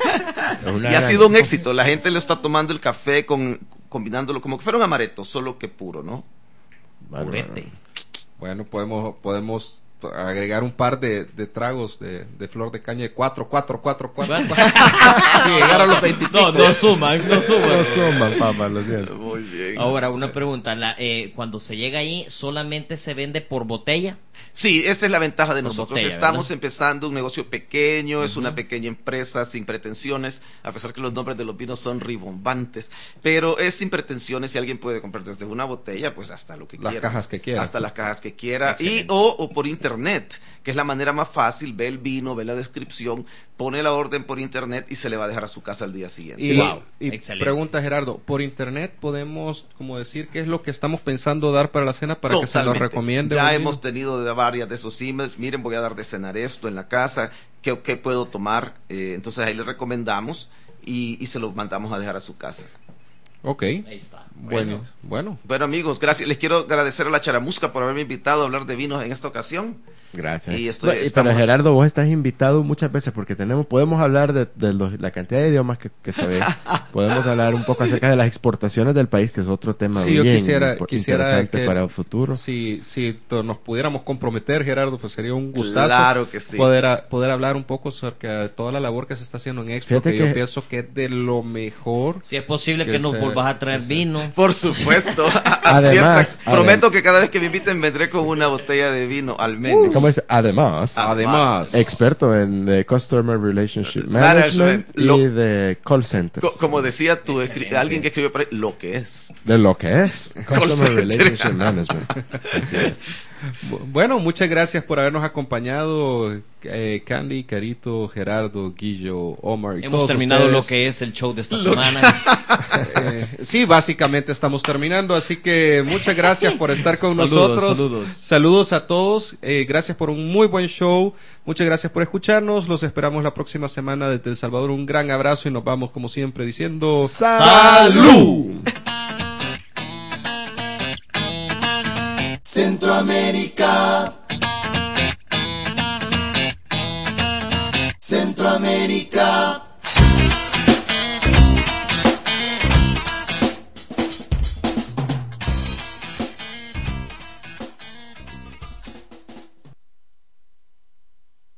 Y ha sido un éxito. La gente le está tomando el café con, combinándolo como que fuera un amaretto, solo que puro, ¿no? Purete. Bueno, podemos, podemos agregar un par de, de tragos de, de flor de caña de cuatro, cuatro, cuatro, cuatro. Sí, llegar a los veinte. No, no suman, no suman. No suman, papá, lo siento. Muy bien. Ahora, una pregunta. La, eh, cuando se llega ahí, ¿solamente se vende por botella? Sí, esa es la ventaja de Por nosotros. botella, Estamos ¿verdad? empezando un negocio pequeño, es una pequeña empresa sin pretensiones, a pesar que los nombres de los vinos son ribombantes, pero es sin pretensiones y alguien puede comprar desde una botella, pues hasta lo que Las quiera. cajas que quiera. Hasta las cajas que quiera. Y, Excelente. o, o por internet, que es la manera más fácil, ve el vino, ve la descripción, pone la orden por internet y se le va a dejar a su casa al día siguiente. Y, Wow, y excelente. pregunta Gerardo, por internet podemos como decir qué es lo que estamos pensando dar para la cena para que se nos Totalmente. recomiende. Ya un vino? hemos tenido de varias de esos emails. Miren, voy a dar de cenar esto en la casa. ¿Qué, qué puedo tomar? Eh, entonces ahí le recomendamos y, y se lo mandamos a dejar a su casa. Ok. Ahí está. Bueno, bueno. Bueno, amigos, gracias. Les quiero agradecer a la Charamusca por haberme invitado a hablar de vinos en esta ocasión. Gracias. Y estoy, No, y estamos- Pero Gerardo, vos estás invitado muchas veces porque tenemos, podemos hablar de, de los- la cantidad de idiomas que, que sabes. Podemos hablar un poco acerca de las exportaciones del país, que es otro tema Sí, yo bien quisiera, impor- quisiera interesante que para el futuro. Si, si to- nos pudiéramos comprometer, Gerardo, pues sería un gustazo. Claro que sí. Poder, a- poder hablar un poco acerca de toda la labor que se está haciendo en Expo, Fíjate que, que- yo pienso que es de lo mejor. Si es posible que, Que nos se- volvas a traer que se- vino. Por supuesto. Además, Siempre. Prometo que cada vez que me inviten vendré con una botella de vino, al menos. ¿Cómo es? Además, Además, experto en eh, Customer Relationship Management, Management, lo- y de call centers. Co- como decía tu escri- alguien que escribió por ahí, lo que es. De lo que es Call Customer center. Relationship Management. Así es. Bu- bueno, muchas gracias por habernos acompañado, eh, Candy, Carito, Gerardo, Guillo, Omar y Hemos todos terminado ustedes. lo que es el show de esta Lo semana. Eh, sí, básicamente estamos terminando, así que muchas gracias por estar con Saludos, nosotros. saludos. Saludos a todos. Eh, gracias por un muy buen show. Muchas gracias por escucharnos. Los esperamos la próxima semana desde El Salvador. Un gran abrazo y nos vamos como siempre diciendo ¡Salud! Centroamérica. Centroamérica.